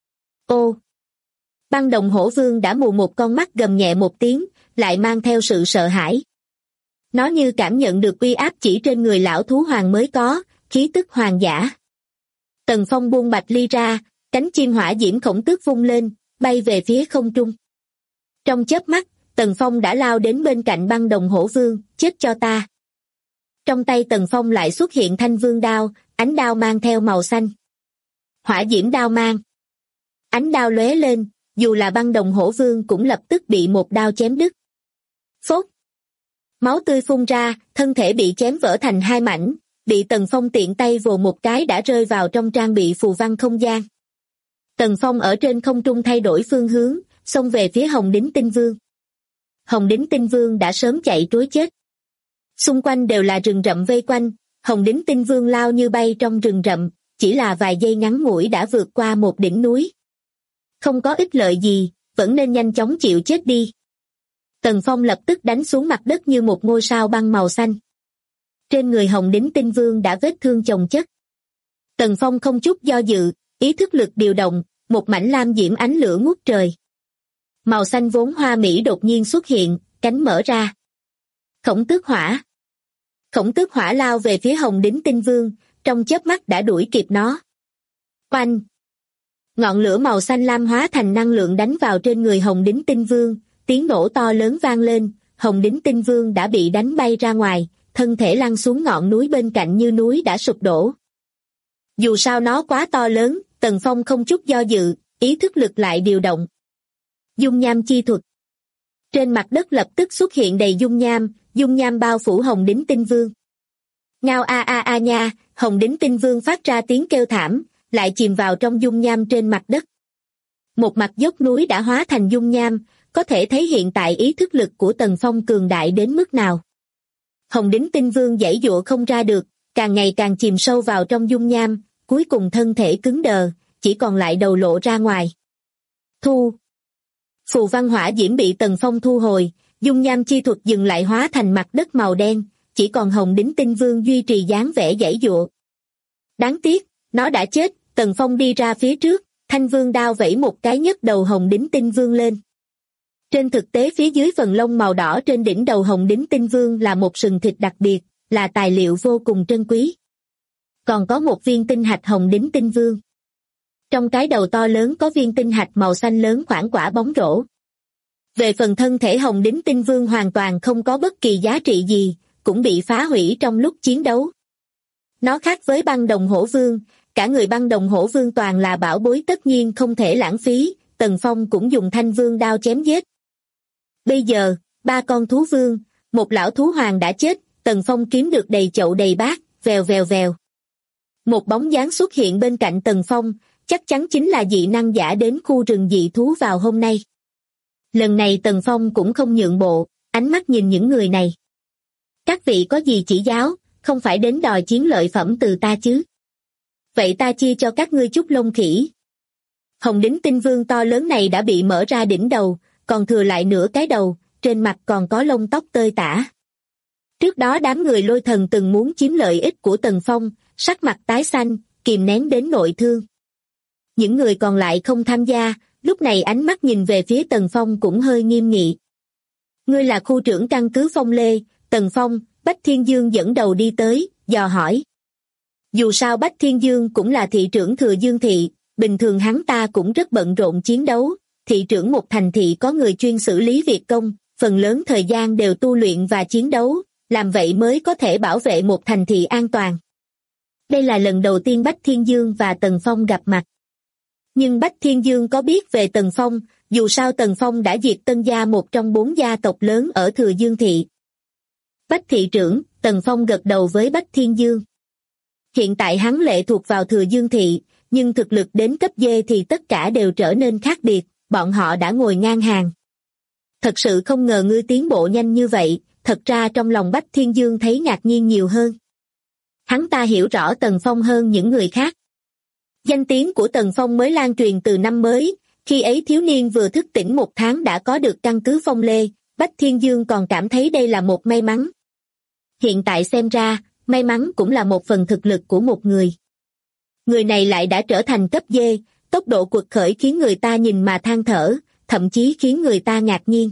[SPEAKER 2] Ô! Băng đồng hổ vương đã mù một con mắt gầm nhẹ một tiếng, lại mang theo sự sợ hãi. Nó như cảm nhận được uy áp chỉ trên người lão thú hoàng mới có, khí tức hoàng giả. Tần Phong buông Bạch Ly ra, cánh chim hỏa diễm khổng tước vung lên, bay về phía không trung. Trong chớp mắt, Tần Phong đã lao đến bên cạnh băng đồng hổ vương, chết cho ta. Trong tay Tần Phong lại xuất hiện thanh vương đao, ánh đao mang theo màu xanh. Hỏa diễm đao mang. Ánh đao lóe lên, dù là băng đồng hổ vương cũng lập tức bị một đao chém đứt. Phốt! Máu tươi phun ra, thân thể bị chém vỡ thành hai mảnh, bị Tần Phong tiện tay vồ một cái đã rơi vào trong trang bị phù văn không gian. Tần Phong ở trên không trung thay đổi phương hướng, xông về phía Hồng Đính Tinh Vương. Hồng Đính Tinh Vương đã sớm chạy trối chết. Xung quanh đều là rừng rậm vây quanh, Hồng Đính Tinh Vương lao như bay trong rừng rậm, chỉ là vài giây ngắn ngủi đã vượt qua một đỉnh núi. Không có ích lợi gì, vẫn nên nhanh chóng chịu chết đi. Tần Phong lập tức đánh xuống mặt đất như một ngôi sao băng màu xanh. Trên người Hồng Đính Tinh Vương đã vết thương chồng chất. Tần Phong không chút do dự, ý thức lực điều động, một mảnh lam diễm ánh lửa ngút trời. Màu xanh vốn hoa mỹ đột nhiên xuất hiện, cánh mở ra. Khổng Tước Hỏa. Khổng Tước Hỏa lao về phía Hồng Đính Tinh Vương, trong chớp mắt đã đuổi kịp nó. Oanh! Ngọn lửa màu xanh lam hóa thành năng lượng đánh vào trên người Hồng Đính Tinh Vương, tiếng nổ to lớn vang lên, Hồng Đính Tinh Vương đã bị đánh bay ra ngoài, thân thể lăn xuống ngọn núi bên cạnh như núi đã sụp đổ. Dù sao nó quá to lớn, Tần Phong không chút do dự, ý thức lực lại điều động. Dung nham chi thuật. Trên mặt đất lập tức xuất hiện đầy dung nham bao phủ Hồng Đính Tinh Vương. Ngao a a a nha, Hồng Đính Tinh Vương phát ra tiếng kêu thảm, lại chìm vào trong dung nham trên mặt đất. Một mặt dốc núi đã hóa thành dung nham, có thể thấy hiện tại ý thức lực của Tần Phong cường đại đến mức nào. Hồng Đính Tinh Vương giãy giụa không ra được, càng ngày càng chìm sâu vào trong dung nham, cuối cùng thân thể cứng đờ, chỉ còn lại đầu lộ ra ngoài. Thu. Phù văn hỏa diễm bị Tần Phong thu hồi, dung nham chi thuật dừng lại hóa thành mặt đất màu đen, chỉ còn Hồng Đính Tinh Vương duy trì dáng vẻ giãy giụa. Đáng tiếc, nó đã chết. Tần Phong đi ra phía trước, thanh vương đao vẫy một cái nhấc đầu Hồng Đính Tinh Vương lên. Trên thực tế phía dưới phần lông màu đỏ trên đỉnh đầu Hồng Đính Tinh Vương là một sừng thịt đặc biệt, là tài liệu vô cùng trân quý. Còn có một viên tinh hạch Hồng Đính Tinh Vương. Trong cái đầu to lớn có viên tinh hạch màu xanh lớn khoảng quả bóng rổ. Về phần thân thể Hồng Đính Tinh Vương hoàn toàn không có bất kỳ giá trị gì, cũng bị phá hủy trong lúc chiến đấu. Nó khác với băng đồng hổ vương, cả người băng đồng hổ vương toàn là bảo bối tất nhiên không thể lãng phí, Tần Phong cũng dùng thanh vương đao chém giết. Bây giờ, 3 con thú vương, một lão thú hoàng đã chết, Tần Phong kiếm được đầy chậu đầy bát, vèo vèo vèo. Một bóng dáng xuất hiện bên cạnh Tần Phong, chắc chắn chính là dị năng giả đến khu rừng dị thú vào hôm nay. Lần này Tần Phong cũng không nhượng bộ, ánh mắt nhìn những người này. Các vị có gì chỉ giáo, không phải đến đòi chiến lợi phẩm từ ta chứ? Vậy ta chia cho các ngươi chút lông khỉ. Hồng Đính Tinh Vương to lớn này đã bị mở ra đỉnh đầu, còn thừa lại nửa cái đầu, trên mặt còn có lông tóc tơi tả. Trước đó đám người Lôi Thần từng muốn chiếm lợi ích của Tần Phong, sắc mặt tái xanh, kìm nén đến nội thương. Những người còn lại không tham gia, lúc này ánh mắt nhìn về phía Tần Phong cũng hơi nghiêm nghị. Ngươi là khu trưởng căn cứ Phong Lê, Tần Phong, Bách Thiên Dương dẫn đầu đi tới, dò hỏi. Dù sao Bách Thiên Dương cũng là thị trưởng Thừa Dương Thị, bình thường hắn ta cũng rất bận rộn chiến đấu, thị trưởng một thành thị có người chuyên xử lý việc công, phần lớn thời gian đều tu luyện và chiến đấu, làm vậy mới có thể bảo vệ một thành thị an toàn. Đây là lần đầu tiên Bách Thiên Dương và Tần Phong gặp mặt. Nhưng Bách Thiên Dương có biết về Tần Phong, dù sao Tần Phong đã diệt Tân Gia, một trong 4 gia tộc lớn ở Thừa Dương Thị. Bách thị trưởng, Tần Phong gật đầu với Bách Thiên Dương. Hiện tại hắn lệ thuộc vào Thừa Dương Thị, nhưng thực lực đến cấp D thì tất cả đều trở nên khác biệt, bọn họ đã ngồi ngang hàng. Thật sự không ngờ ngươi tiến bộ nhanh như vậy, thật ra trong lòng Bách Thiên Dương thấy ngạc nhiên nhiều hơn. Hắn ta hiểu rõ Tần Phong hơn những người khác. Danh tiếng của Tần Phong mới lan truyền từ năm mới, khi ấy thiếu niên vừa thức tỉnh 1 tháng đã có được căn cứ Phong Lê, Bách Thiên Dương còn cảm thấy đây là một may mắn. Hiện tại xem ra, may mắn cũng là một phần thực lực của một người. Người này lại đã trở thành cấp D, tốc độ quật khởi khiến người ta nhìn mà than thở, thậm chí khiến người ta ngạc nhiên.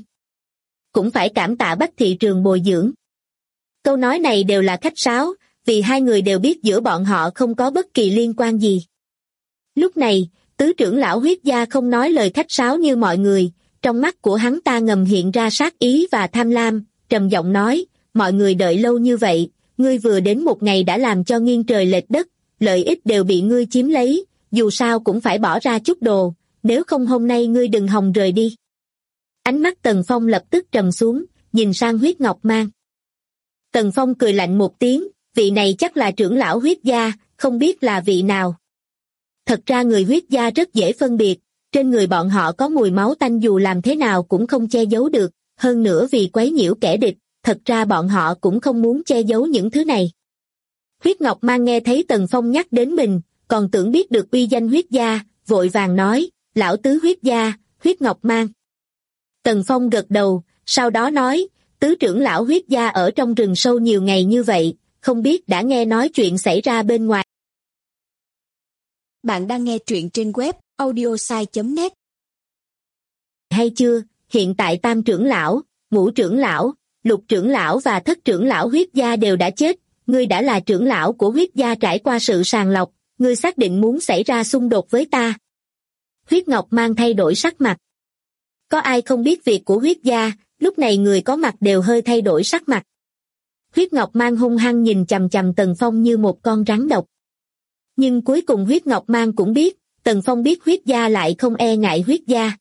[SPEAKER 2] Cũng phải cảm tạ Bách thị trường bồi dưỡng. Câu nói này đều là khách sáo, vì hai người đều biết giữa bọn họ không có bất kỳ liên quan gì. Lúc này, tứ trưởng lão Huyết Gia không nói lời khách sáo như mọi người, trong mắt của hắn ta ngầm hiện ra sát ý và tham lam, trầm giọng nói, mọi người đợi lâu như vậy, ngươi vừa đến một ngày đã làm cho nghiêng trời lệch đất, lợi ích đều bị ngươi chiếm lấy, dù sao cũng phải bỏ ra chút đồ, nếu không hôm nay ngươi đừng hòng rời đi. Ánh mắt Tần Phong lập tức trầm xuống, nhìn sang Huyết Ngọc Mang. Tần Phong cười lạnh một tiếng, vị này chắc là trưởng lão Huyết Gia, không biết là vị nào. Thật ra người Huyết Gia rất dễ phân biệt, trên người bọn họ có mùi máu tanh dù làm thế nào cũng không che giấu được, hơn nữa vì quấy nhiễu kẻ địch, thật ra bọn họ cũng không muốn che giấu những thứ này. Huyết Ngọc Mang nghe thấy Tần Phong nhắc đến mình, còn tưởng biết được uy danh Huyết Gia, vội vàng nói, lão tứ Huyết Gia, Huyết Ngọc Mang. Tần Phong gật đầu, sau đó nói, tứ trưởng lão Huyết Gia ở trong rừng sâu nhiều ngày như vậy, không biết đã nghe nói chuyện xảy ra bên ngoài.
[SPEAKER 3] Bạn đang nghe truyện trên web audiosai.net.
[SPEAKER 2] Hay chưa, hiện tại tam trưởng lão, ngũ trưởng lão, lục trưởng lão và thất trưởng lão huyết gia đều đã chết, ngươi đã là trưởng lão của huyết gia trải qua sự sàng lọc, ngươi xác định muốn xảy ra xung đột với ta. Huyết Ngọc Mang thay đổi sắc mặt. Có ai không biết việc của huyết gia, lúc này người có mặt đều hơi thay đổi sắc mặt. Huyết Ngọc Mang hung hăng nhìn chằm chằm Tần Phong như một con rắn độc. Nhưng cuối cùng Huyết Ngọc Mang cũng biết, Tần Phong biết huyết gia lại không e ngại huyết gia.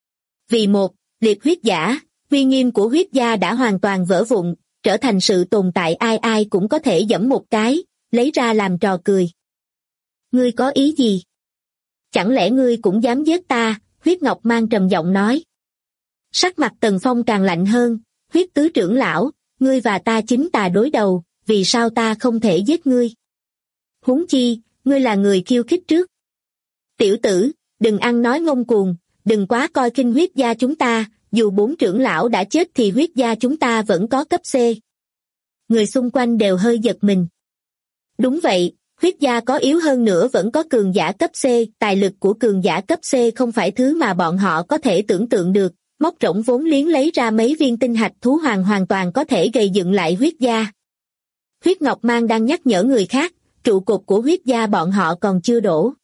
[SPEAKER 2] Vì một, liệt huyết giả, uy nghiêm của huyết gia đã hoàn toàn vỡ vụn, trở thành sự tồn tại ai ai cũng có thể giẫm một cái, lấy ra làm trò cười. Ngươi có ý gì? Chẳng lẽ ngươi cũng dám giết ta? Huyết Ngọc Mang trầm giọng nói. Sắc mặt Tần Phong càng lạnh hơn, huyết tứ trưởng lão, ngươi và ta chính tà đối đầu, vì sao ta không thể giết ngươi? Huống chi, ngươi là người khiêu khích trước. Tiểu tử, đừng ăn nói ngông cuồng, đừng quá coi khinh huyết gia chúng ta, dù 4 trưởng lão đã chết thì huyết gia chúng ta vẫn có cấp C. Người xung quanh đều hơi giật mình. Đúng vậy, huyết gia có yếu hơn nữa vẫn có cường giả cấp C, tài lực của cường giả cấp C không phải thứ mà bọn họ có thể tưởng tượng được, móc rỗng vốn liếng lấy ra mấy viên tinh hạch thú hoàng hoàn toàn có thể gây dựng lại huyết gia. Huyết Ngọc Mang đang nhắc nhở người khác, trụ cột của huyết gia bọn họ còn chưa đổ.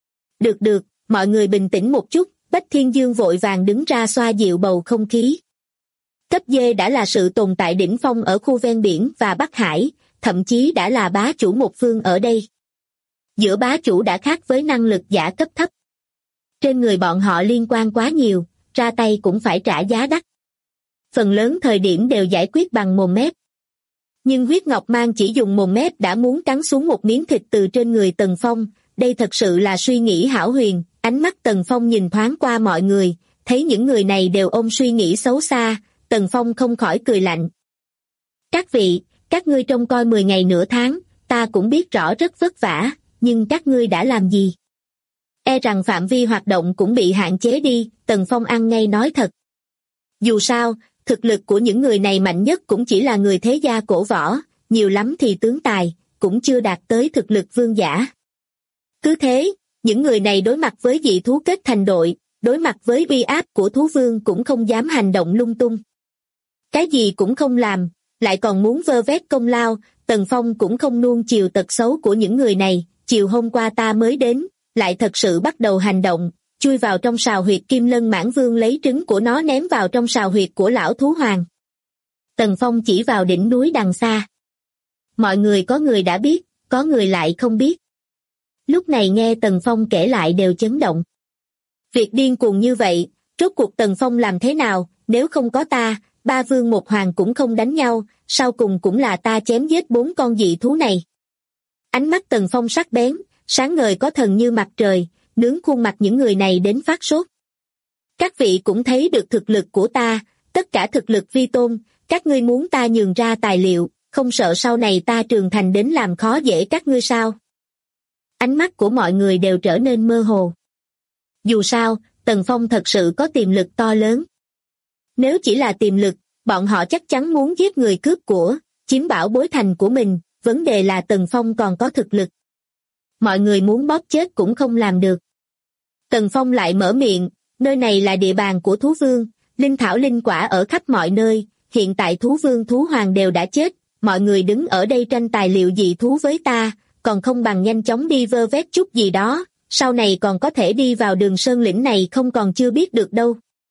[SPEAKER 2] Được, mọi người bình tĩnh một chút, Bách Thiên Dương vội vàng đứng ra xoa dịu bầu không khí. Cấp D đã là sự tồn tại đỉnh phong ở khu ven biển và Bắc Hải, thậm chí đã là bá chủ một phương ở đây. Giữa bá chủ đã khác với năng lực giả cấp thấp. Trên người bọn họ liên quan quá nhiều, ra tay cũng phải trả giá đắt. Phần lớn thời điểm đều giải quyết bằng mồm mép. Nhưng Huyết Ngọc Mang chỉ dùng mồm mép đã muốn cắn xuống một miếng thịt từ trên người Tần Phong, đây thật sự là suy nghĩ hão huyền. Ánh mắt Tần Phong nhìn thoáng qua mọi người, thấy những người này đều ôm suy nghĩ xấu xa, Tần Phong không khỏi cười lạnh. Các vị, các ngươi trông coi 10 ngày nửa tháng, ta cũng biết rõ rất vất vả, nhưng các ngươi đã làm gì? E rằng phạm vi hoạt động cũng bị hạn chế đi, Tần Phong ăn ngay nói thật. Dù sao, thực lực của những người này mạnh nhất cũng chỉ là người thế gia cổ võ, nhiều lắm thì tướng tài, cũng chưa đạt tới thực lực vương giả. Cứ thế, những người này đối mặt với dị thú kết thành đội, đối mặt với uy áp của thú vương cũng không dám hành động lung tung. Cái gì cũng không làm, lại còn muốn vơ vét công lao, Tần Phong cũng không nuông chiều tật xấu của những người này, chiều hôm qua ta mới đến, lại thật sự bắt đầu hành động, chui vào trong sào huyệt Kim Lân Mãn Vương lấy trứng của nó ném vào trong sào huyệt của lão thú hoàng. Tần Phong chỉ vào đỉnh núi đằng xa. Mọi người có người đã biết, có người lại không biết. Lúc này nghe Tần Phong kể lại đều chấn động. Việc điên cuồng như vậy, rốt cuộc Tần Phong làm thế nào, nếu không có ta, 3 vương 1 hoàng cũng không đánh nhau, sau cùng cũng là ta chém giết 4 con dị thú này. Ánh mắt Tần Phong sắc bén, sáng ngời có thần như mặt trời, nướng khuôn mặt những người này đến phát sốt. Các vị cũng thấy được thực lực của ta, tất cả thực lực vi tôn, các ngươi muốn ta nhường ra tài liệu, không sợ sau này ta trưởng thành đến làm khó dễ các ngươi sao? Ánh mắt của mọi người đều trở nên mơ hồ. Dù sao, Tần Phong thật sự có tiềm lực to lớn. Nếu chỉ là tiềm lực, bọn họ chắc chắn muốn giết người cướp của, chiếm bảo bối thành của mình, vấn đề là Tần Phong còn có thực lực. Mọi người muốn bóp chết cũng không làm được. Tần Phong lại mở miệng, nơi này là địa bàn của thú vương, linh thảo linh quả ở khắp mọi nơi, hiện tại thú vương thú hoàng đều đã chết, mọi người đứng ở đây tranh tài liệu dị thú với ta, còn không bằng nhanh chóng đi vơ vét chút gì đó, sau này còn có thể đi vào đường sơn lĩnh này không còn chưa biết được đâu.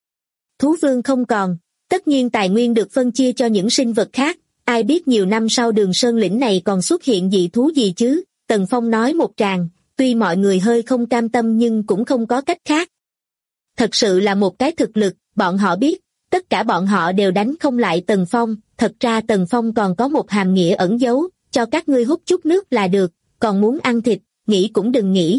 [SPEAKER 2] Thú vương không còn, tất nhiên tài nguyên được phân chia cho những sinh vật khác, ai biết nhiều năm sau đường sơn lĩnh này còn xuất hiện dị thú gì chứ, Tần Phong nói một tràng, tuy mọi người hơi không cam tâm nhưng cũng không có cách khác. Thật sự là một cái thực lực, bọn họ biết, tất cả bọn họ đều đánh không lại Tần Phong, thật ra Tần Phong còn có một hàm nghĩa ẩn giấu, cho các ngươi hút chút nước là được, còn muốn ăn thịt, nghĩ cũng đừng nghĩ.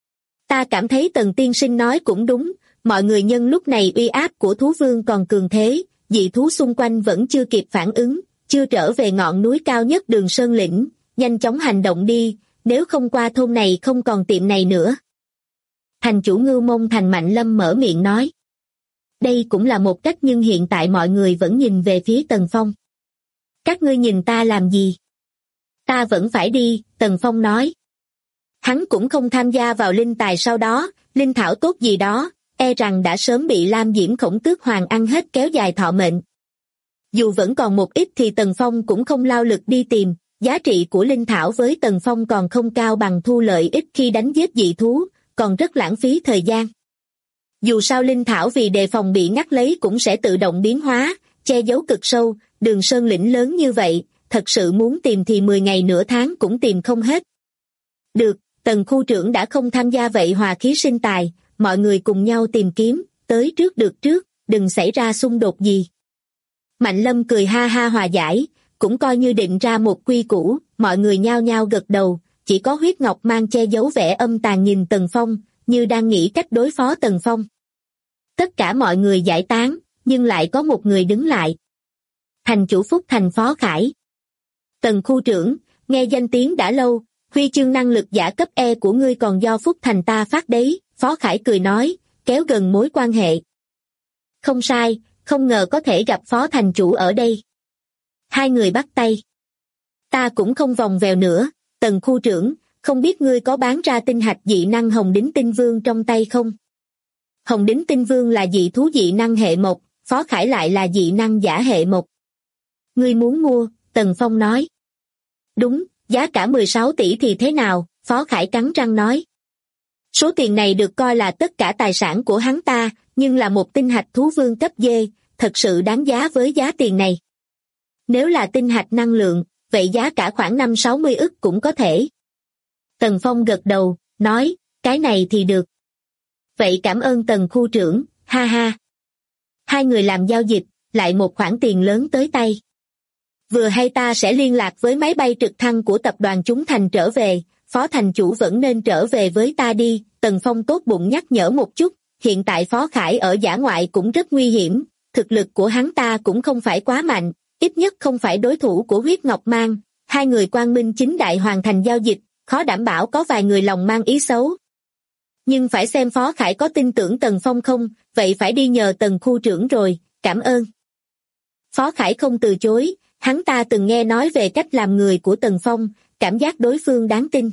[SPEAKER 2] Ta cảm thấy Tần tiên sinh nói cũng đúng, mọi người nhân lúc này uy áp của thú vương còn cường thế, dị thú xung quanh vẫn chưa kịp phản ứng, chưa trở về ngọn núi cao nhất đường sơn lĩnh, nhanh chóng hành động đi, nếu không qua thôn này không còn tiệm này nữa. Thành chủ Ngưu Mông Thành Mạnh Lâm mở miệng nói. Đây cũng là một cách nhưng hiện tại mọi người vẫn nhìn về phía Tần Phong. Các ngươi nhìn ta làm gì? Ta vẫn phải đi, Tần Phong nói. Hắn cũng không tham gia vào linh tài sau đó, linh thảo tốt gì đó, e rằng đã sớm bị Lam Diễm Khổng Tước Hoàng ăn hết kéo dài thọ mệnh. Dù vẫn còn một ít thì Tần Phong cũng không lao lực đi tìm, giá trị của linh thảo với Tần Phong còn không cao bằng thu lợi ích khi đánh giết dị thú, còn rất lãng phí thời gian. Dù sao linh thảo vì đề phòng bị ngắt lấy cũng sẽ tự động biến hóa, che giấu cực sâu, đường sơn lĩnh lớn như vậy, thật sự muốn tìm thì 10 ngày nửa tháng cũng tìm không hết. Được, Tần khu trưởng đã không tham gia vậy hòa khí sinh tài, mọi người cùng nhau tìm kiếm, tới trước được trước, đừng xảy ra xung đột gì. Mạnh Lâm cười ha ha hòa giải, cũng coi như định ra một quy củ, mọi người nhao nhao gật đầu, chỉ có Huyết Ngọc mang che giấu vẻ âm tàn nhìn Tần Phong, như đang nghĩ cách đối phó Tần Phong. Tất cả mọi người giải tán, nhưng lại có một người đứng lại. Thành chủ Phúc Thành Phó Khải. Tần khu trưởng, nghe danh tiếng đã lâu, huy chương năng lực giả cấp E của ngươi còn do Phúc Thành ta phát đấy, Phó Khải cười nói, kéo gần mối quan hệ. Không sai, không ngờ có thể gặp Phó Thành chủ ở đây. Hai người bắt tay. Ta cũng không vòng vèo nữa, Tần khu trưởng, không biết ngươi có bán ra tinh hạch dị năng Hồng Đính Tinh Vương trong tay không? Hồng Đính Tinh Vương là dị thú dị năng hệ mộc, Phó Khải lại là dị năng giả hệ mộc. Ngươi muốn mua, Tần Phong nói. Đúng, giá cả 16 tỷ thì thế nào, Phó Khải cắn răng nói. Số tiền này được coi là tất cả tài sản của hắn ta, nhưng là một tinh hạch thú vương cấp D, thật sự đáng giá với giá tiền này. Nếu là tinh hạch năng lượng, vậy giá cả khoảng 5-60 ức cũng có thể. Tần Phong gật đầu, nói, cái này thì được. Vậy cảm ơn Tần khu trưởng, ha ha. Hai người làm giao dịch, lại một khoản tiền lớn tới tay. Vừa hay ta sẽ liên lạc với máy bay trực thăng của tập đoàn chúng thành trở về, Phó Thành chủ vẫn nên trở về với ta đi, Tần Phong tốt bụng nhắc nhở một chút, hiện tại Phó Khải ở dã ngoại cũng rất nguy hiểm, thực lực của hắn ta cũng không phải quá mạnh, ít nhất không phải đối thủ của Huyết Ngọc Mang, hai người quang minh chính đại hoàn thành giao dịch, khó đảm bảo có vài người lòng mang ý xấu. Nhưng phải xem Phó Khải có tin tưởng Tần Phong không, vậy phải đi nhờ Tần khu trưởng rồi, cảm ơn. Phó Khải không từ chối, hắn ta từng nghe nói về cách làm người của Tần Phong, cảm giác đối phương đáng tin.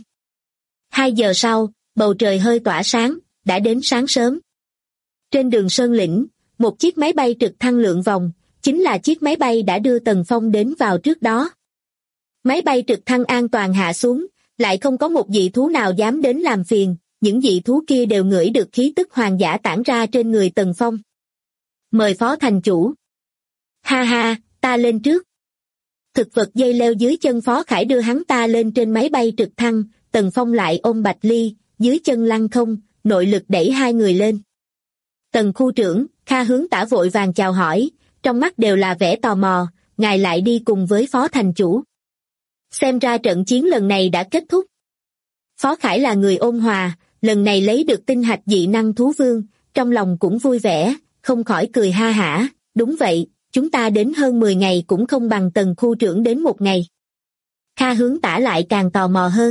[SPEAKER 2] 2 giờ sau, bầu trời hơi tỏa sáng, đã đến sáng sớm. Trên đường Sơn Lĩnh, một chiếc máy bay trực thăng lượn vòng, chính là chiếc máy bay đã đưa Tần Phong đến vào trước đó. Máy bay trực thăng an toàn hạ xuống, lại không có một dị thú nào dám đến làm phiền, những dị thú kia đều ngửi được khí tức hoàng giả tản ra trên người Tần Phong. Mời Phó Thành chủ. Ha ha, ta lên trước. Thực vật dây leo dưới chân Phó Khải đưa hắn ta lên trên máy bay trực thăng, Tần Phong lại ôm Bạch Ly, dưới chân lăng không, nội lực đẩy hai người lên. Tần khu trưởng, Kha Hướng Tả vội vàng chào hỏi, trong mắt đều là vẻ tò mò, ngài lại đi cùng với Phó Thành chủ. Xem ra trận chiến lần này đã kết thúc. Phó Khải là người ôn hòa, lần này lấy được tinh hạch dị năng thú vương, trong lòng cũng vui vẻ, không khỏi cười ha hả, đúng vậy, chúng ta đến hơn 10 ngày cũng không bằng Tần khu trưởng đến 1 ngày. Kha Hướng Tả lại càng tò mò hơn.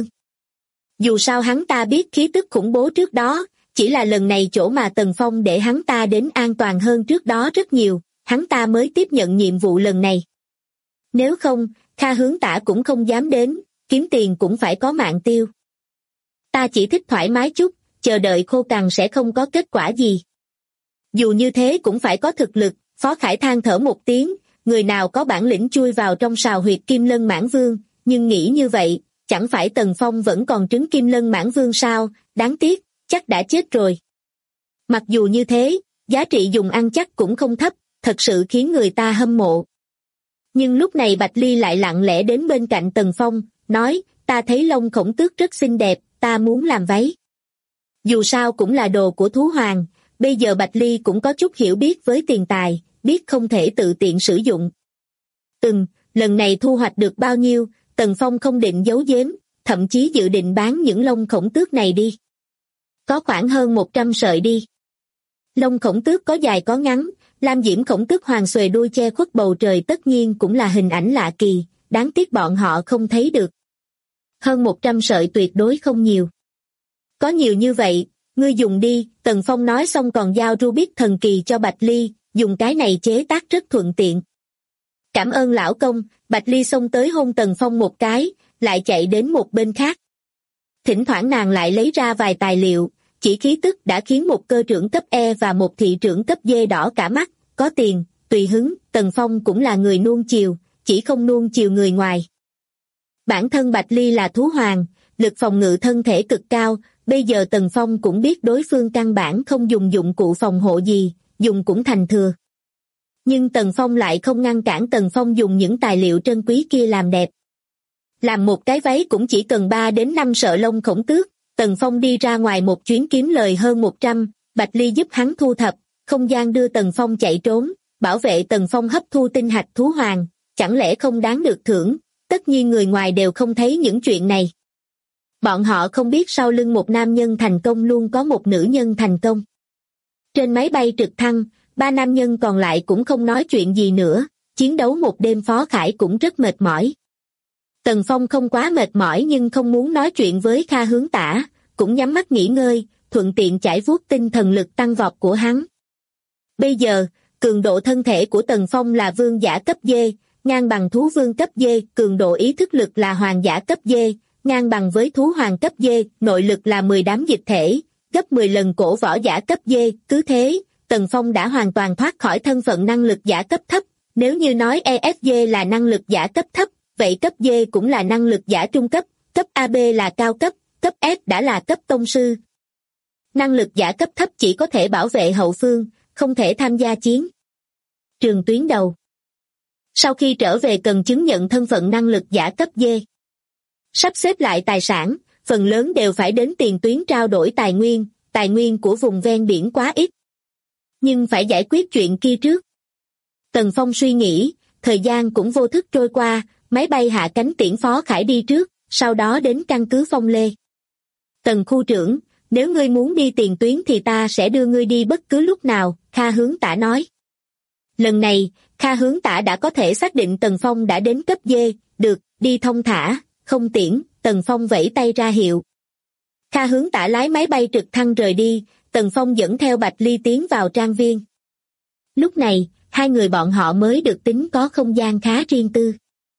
[SPEAKER 2] Dù sao hắn ta biết khí tức khủng bố trước đó, chỉ là lần này chỗ mà Tần Phong để hắn ta đến an toàn hơn trước đó rất nhiều, hắn ta mới tiếp nhận nhiệm vụ lần này. Nếu không, Kha Hướng Tả cũng không dám đến, kiếm tiền cũng phải có mạng tiêu. Ta chỉ thích thoải mái chút, chờ đợi khô cằn sẽ không có kết quả gì. Dù như thế cũng phải có thực lực, Phó Khải than thở một tiếng, người nào có bản lĩnh chui vào trong sào huyệt Kim Lân Mãn Vương, nhưng nghĩ như vậy, chẳng phải Tần Phong vẫn còn trứng Kim Lân Mãn Vương sao, đáng tiếc, chắc đã chết rồi. Mặc dù như thế, giá trị dùng ăn chắc cũng không thấp, thật sự khiến người ta hâm mộ. Nhưng lúc này Bạch Ly lại lặng lẽ đến bên cạnh Tần Phong, nói, ta thấy lông khổng tước rất xinh đẹp, ta muốn làm váy. Dù sao cũng là đồ của thú hoàng, bây giờ Bạch Ly cũng có chút hiểu biết với tiền tài, biết không thể tự tiện sử dụng. Lần này thu hoạch được bao nhiêu, Tần Phong không định giấu giếm, thậm chí dự định bán những lông khổng tước này đi. Có khoảng hơn 100 sợi đi. Lông khổng tước có dài có ngắn, Lam Diễm khổng tước hoàng xuề đuôi che khuất bầu trời tất nhiên cũng là hình ảnh lạ kỳ, đáng tiếc bọn họ không thấy được. Hơn 100 sợi tuyệt đối không nhiều. Có nhiều như vậy, ngươi dùng đi, Tần Phong nói xong còn giao Rubik thần kỳ cho Bạch Ly, dùng cái này chế tác rất thuận tiện. Cảm ơn lão công, Bạch Ly xông tới hôn Tần Phong một cái, lại chạy đến một bên khác. Thỉnh thoảng nàng lại lấy ra vài tài liệu, chỉ khí tức đã khiến một cơ trưởng cấp E và một thị trưởng cấp D đỏ cả mắt, có tiền, tùy hứng, Tần Phong cũng là người nuông chiều, chỉ không nuông chiều người ngoài. Bản thân Bạch Ly là thú hoàng, lực phòng ngự thân thể cực cao, bây giờ Tần Phong cũng biết đối phương căn bản không dùng dụng cụ phòng hộ gì, dùng cũng thành thừa. Nhưng Tần Phong lại không ngăn cản Tần Phong dùng những tài liệu trân quý kia làm đẹp. Làm một cái váy cũng chỉ cần 3 đến 5 sợi lông khổng tước, Tần Phong đi ra ngoài một chuyến kiếm lời hơn 100, Bạch Ly giúp hắn thu thập, không gian đưa Tần Phong chạy trốn, bảo vệ Tần Phong hấp thu tinh hạch thú hoàng, chẳng lẽ không đáng được thưởng, tất nhiên người ngoài đều không thấy những chuyện này. Bọn họ không biết sau lưng một nam nhân thành công luôn có một nữ nhân thành công. Trên máy bay trực thăng, 3 nam nhân còn lại cũng không nói chuyện gì nữa, chiến đấu một đêm Phó Khải cũng rất mệt mỏi. Tần Phong không quá mệt mỏi nhưng không muốn nói chuyện với Kha Hướng Tả, cũng nhắm mắt nghỉ ngơi, thuận tiện chải vuốt tinh thần lực tăng vọt của hắn. Bây giờ, cường độ thân thể của Tần Phong là vương giả cấp D, ngang bằng thú vương cấp D, cường độ ý thức lực là hoàng giả cấp D, ngang bằng với thú hoàng cấp D, nội lực là 10 đám dịch thể, gấp 10 lần cổ võ giả cấp D, cứ thế, Tần Phong đã hoàn toàn thoát khỏi thân phận năng lực giả cấp thấp, nếu như nói ESD là năng lực giả cấp thấp, vậy cấp D cũng là năng lực giả trung cấp, cấp AB là cao cấp S đã là cấp tông sư. Năng lực giả cấp thấp chỉ có thể bảo vệ hậu phương, không thể tham gia chiến trường tuyến đầu. Sau khi trở về cần chứng nhận thân phận năng lực giả cấp D. Sắp xếp lại tài sản, phần lớn đều phải đến tiền tuyến trao đổi tài nguyên của vùng ven biển quá ít. Nhưng phải giải quyết chuyện kia trước. Tần Phong suy nghĩ, thời gian cũng vô thức trôi qua, máy bay hạ cánh tiễn Phó Khải đi trước, sau đó đến căn cứ Phong Lê. Tần khu trưởng, nếu ngươi muốn đi tiền tuyến thì ta sẽ đưa ngươi đi bất cứ lúc nào, Kha Hướng Tả nói. Lần này, Kha Hướng Tả đã có thể xác định Tần Phong đã đến cấp D, được, đi thông thả, không tiễn, Tần Phong vẫy tay ra hiệu. Kha Hướng Tả lái máy bay trực thăng rời đi, Tần Phong dẫn theo Bạch Ly tiến vào trang viên. Lúc này, hai người bọn họ mới được tính có không gian khá riêng tư.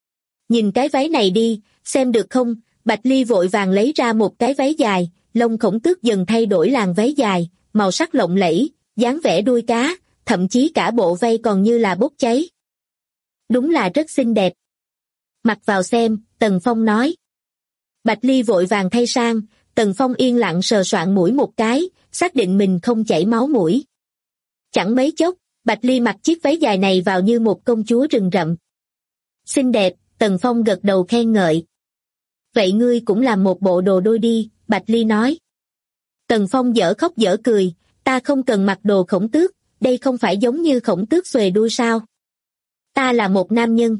[SPEAKER 2] Nhìn cái váy này đi, xem được không? Bạch Ly vội vàng lấy ra một cái váy dài, lông khổng tước dần thay đổi làn váy dài, màu sắc lộng lẫy, dáng vẻ đuôi cá, thậm chí cả bộ vây còn như là bốc cháy. Đúng là rất xinh đẹp. Mặc vào xem, Tần Phong nói. Bạch Ly vội vàng thay sang, Tần Phong yên lặng sờ soạng mũi một cái, xác định mình không chảy máu mũi. Chẳng mấy chốc, Bạch Ly mặc chiếc váy dài này vào như một công chúa rừng rậm. Xinh đẹp, Tần Phong gật đầu khen ngợi. Vậy ngươi cũng làm một bộ đồ đôi đi, Bạch Ly nói. Tần Phong dở khóc dở cười, ta không cần mặc đồ khổng tước, đây không phải giống như khổng tước xuề đuôi sao. Ta là một nam nhân.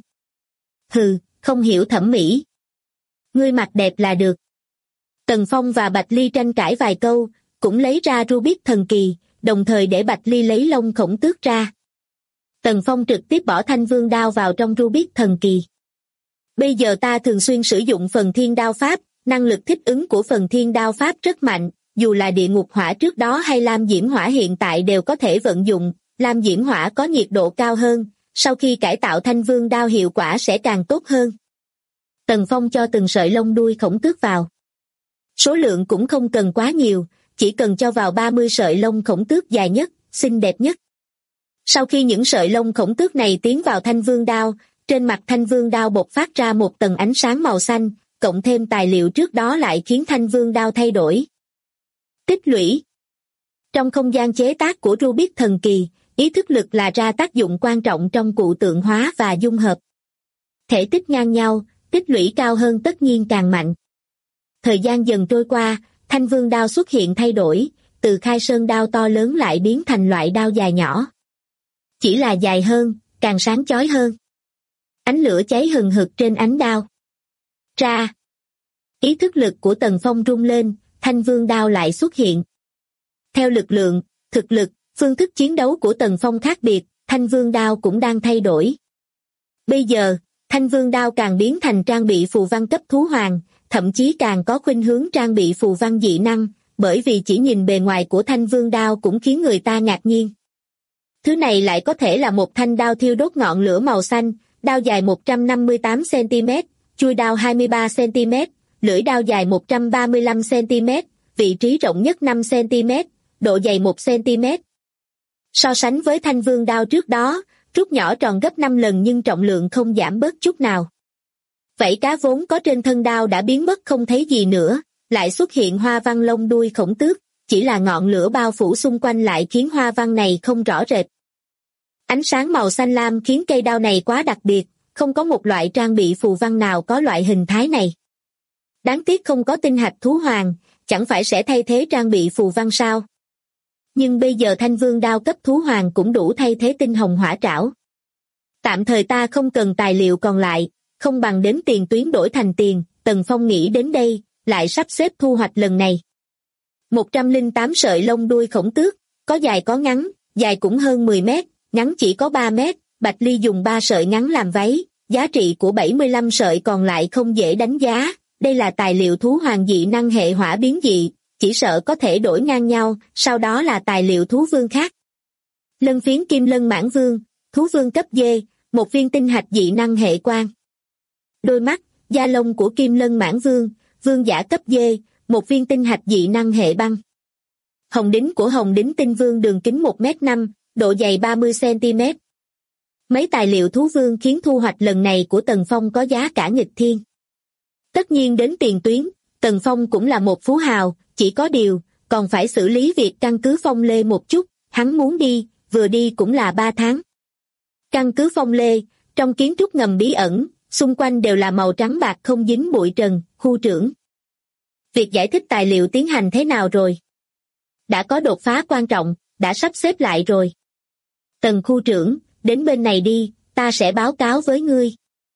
[SPEAKER 2] Hừ, không hiểu thẩm mỹ. Ngươi mặc đẹp là được. Tần Phong và Bạch Ly tranh cãi vài câu, cũng lấy ra Rubik thần kỳ, đồng thời để Bạch Ly lấy lông khổng tước ra. Tần Phong trực tiếp bỏ thanh vương đao vào trong Rubik thần kỳ. Bây giờ ta thường xuyên sử dụng phần thiên đao pháp, năng lực thích ứng của phần thiên đao pháp rất mạnh, dù là địa ngục hỏa trước đó hay lam diễm hỏa hiện tại đều có thể vận dụng, lam diễm hỏa có nhiệt độ cao hơn, sau khi cải tạo thanh vương đao hiệu quả sẽ càng tốt hơn. Tần Phong cho từng sợi lông đuôi khổng tước vào. Số lượng cũng không cần quá nhiều, chỉ cần cho vào 30 sợi lông khổng tước dài nhất, xinh đẹp nhất. Sau khi những sợi lông khổng tước này tiến vào thanh vương đao, trên mặt thanh vương đao bộc phát ra một tầng ánh sáng màu xanh, cộng thêm tài liệu trước đó lại khiến thanh vương đao thay đổi. Tích lũy. Trong không gian chế tác của Rubik thần kỳ, ý thức lực là ra tác dụng quan trọng trong cụ tượng hóa và dung hợp. Thể tích ngang nhau, tích lũy cao hơn tất nhiên càng mạnh. Thời gian dần trôi qua, thanh vương đao xuất hiện thay đổi, từ khai sơn đao to lớn lại biến thành loại đao dài nhỏ. Chỉ là dài hơn, càng sáng chói hơn. Ánh lửa cháy hừng hực trên ánh đao. Ra. Ý thức lực của Tần Phong rung lên, thanh vương đao lại xuất hiện. Theo lực lượng, thực lực, phương thức chiến đấu của Tần Phong khác biệt, thanh vương đao cũng đang thay đổi. Bây giờ, thanh vương đao càng biến thành trang bị phù văn cấp thú hoàng, thậm chí càng có khuynh hướng trang bị phù văn dị năng, bởi vì chỉ nhìn bề ngoài của thanh vương đao cũng khiến người ta ngạc nhiên. Thứ này lại có thể là một thanh đao thiêu đốt ngọn lửa màu xanh, đao dài 158cm, chuôi đao 23cm, lưỡi đao dài 135cm, vị trí rộng nhất 5 cm, độ dày 1 cm. So sánh với thanh vương đao trước đó, rút nhỏ tròn gấp 5 lần nhưng trọng lượng không giảm bớt chút nào. Vảy cá vốn có trên thân đao đã biến mất không thấy gì nữa, lại xuất hiện hoa văn lông đuôi khổng tước, chỉ là ngọn lửa bao phủ xung quanh lại khiến hoa văn này không rõ rệt. Ánh sáng màu xanh lam khiến cây đao này quá đặc biệt, không có một loại trang bị phù văn nào có loại hình thái này. Đáng tiếc không có tinh hạch thú hoàng, chẳng phải sẽ thay thế trang bị phù văn sao? Nhưng bây giờ thanh vương đao cấp thú hoàng cũng đủ thay thế tinh hồng hỏa trảo. Tạm thời ta không cần tài liệu còn lại, không bằng đến tiền tuyến đổi thành tiền, Tần Phong nghĩ đến đây, lại sắp xếp thu hoạch lần này. 108 sợi lông đuôi khổng tước, có dài có ngắn, dài cũng hơn 10 mét, ngắn chỉ có 3 mét, Bạch Ly dùng 3 sợi ngắn làm váy, giá trị của 75 sợi còn lại không dễ đánh giá, đây là tài liệu thú hoàng dị năng hệ hỏa biến dị, chỉ sợ có thể đổi ngang nhau, sau đó là tài liệu thú vương khác. Lân phiến kim lân mãng vương, thú vương cấp D, một viên tinh hạch dị năng hệ quang. Đôi mắt, da lông của kim lân mãng vương, vương giả cấp D, một viên tinh hạch dị năng hệ băng. Hồng đính của hồng đính tinh vương đường kính 1m5, độ dày 30 cm. Mấy tài liệu thú vương khiến thu hoạch lần này của Tần Phong có giá cả nghịch thiên. Tất nhiên đến tiền tuyến, Tần Phong cũng là một phú hào, chỉ có điều, còn phải xử lý việc căn cứ Phong Lê một chút, hắn muốn đi, vừa đi cũng là 3 tháng. Căn cứ Phong Lê, trong kiến trúc ngầm bí ẩn, xung quanh đều là màu trắng bạc không dính bụi trần, khu trưởng. Việc giải thích tài liệu tiến hành thế nào rồi? Đã có đột phá quan trọng, đã sắp xếp lại rồi. Tần khu trưởng, đến bên này đi, ta sẽ báo cáo với ngươi.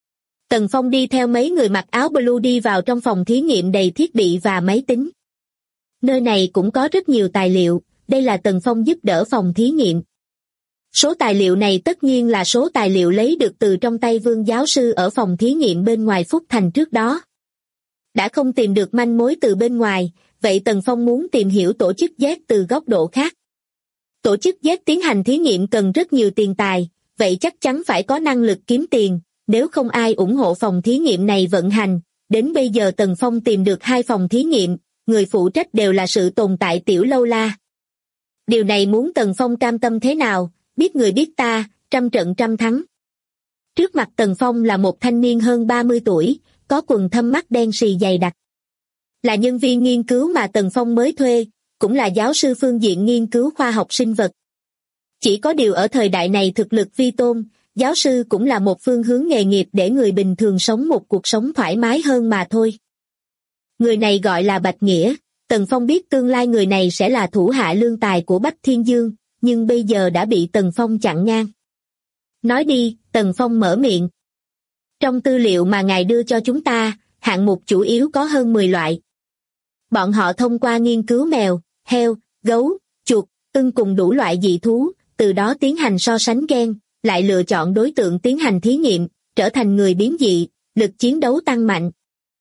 [SPEAKER 2] Tần Phong đi theo mấy người mặc áo blue đi vào trong phòng thí nghiệm đầy thiết bị và máy tính. Nơi này cũng có rất nhiều tài liệu, đây là Tần Phong giúp đỡ phòng thí nghiệm. Số tài liệu này tất nhiên là số tài liệu lấy được từ trong tay Vương giáo sư ở phòng thí nghiệm bên ngoài Phúc Thành trước đó. Đã không tìm được manh mối từ bên ngoài, vậy Tần Phong muốn tìm hiểu tổ chức Z từ góc độ khác. Tổ chức Z tiến hành thí nghiệm cần rất nhiều tiền tài, vậy chắc chắn phải có năng lực kiếm tiền, nếu không ai ủng hộ phòng thí nghiệm này vận hành. Đến bây giờ Tần Phong tìm được 2 phòng thí nghiệm, người phụ trách đều là sự tồn tại Tiểu Lâu La. Điều này muốn Tần Phong cam tâm thế nào, biết người biết ta, trăm trận trăm thắng. Trước mặt Tần Phong là một thanh niên hơn 30 tuổi, có quần thâm mắt đen sì dày đặc. Là nhân viên nghiên cứu mà Tần Phong mới thuê, cũng là giáo sư phương diện nghiên cứu khoa học sinh vật. Chỉ có điều ở thời đại này thực lực vi tôn, giáo sư cũng là một phương hướng nghề nghiệp để người bình thường sống một cuộc sống thoải mái hơn mà thôi. Người này gọi là Bạch Nghĩa, Tần Phong biết tương lai người này sẽ là thủ hạ lương tài của Bách Thiên Dương, nhưng bây giờ đã bị Tần Phong chặn ngang. Nói đi, Tần Phong mở miệng. Trong tư liệu mà ngài đưa cho chúng ta, hạng mục chủ yếu có hơn 10 loại. Bọn họ thông qua nghiên cứu mèo, heo, gấu, chuột, ưng cùng đủ loại dị thú, từ đó tiến hành so sánh gen, lại lựa chọn đối tượng tiến hành thí nghiệm, trở thành người biến dị, lực chiến đấu tăng mạnh.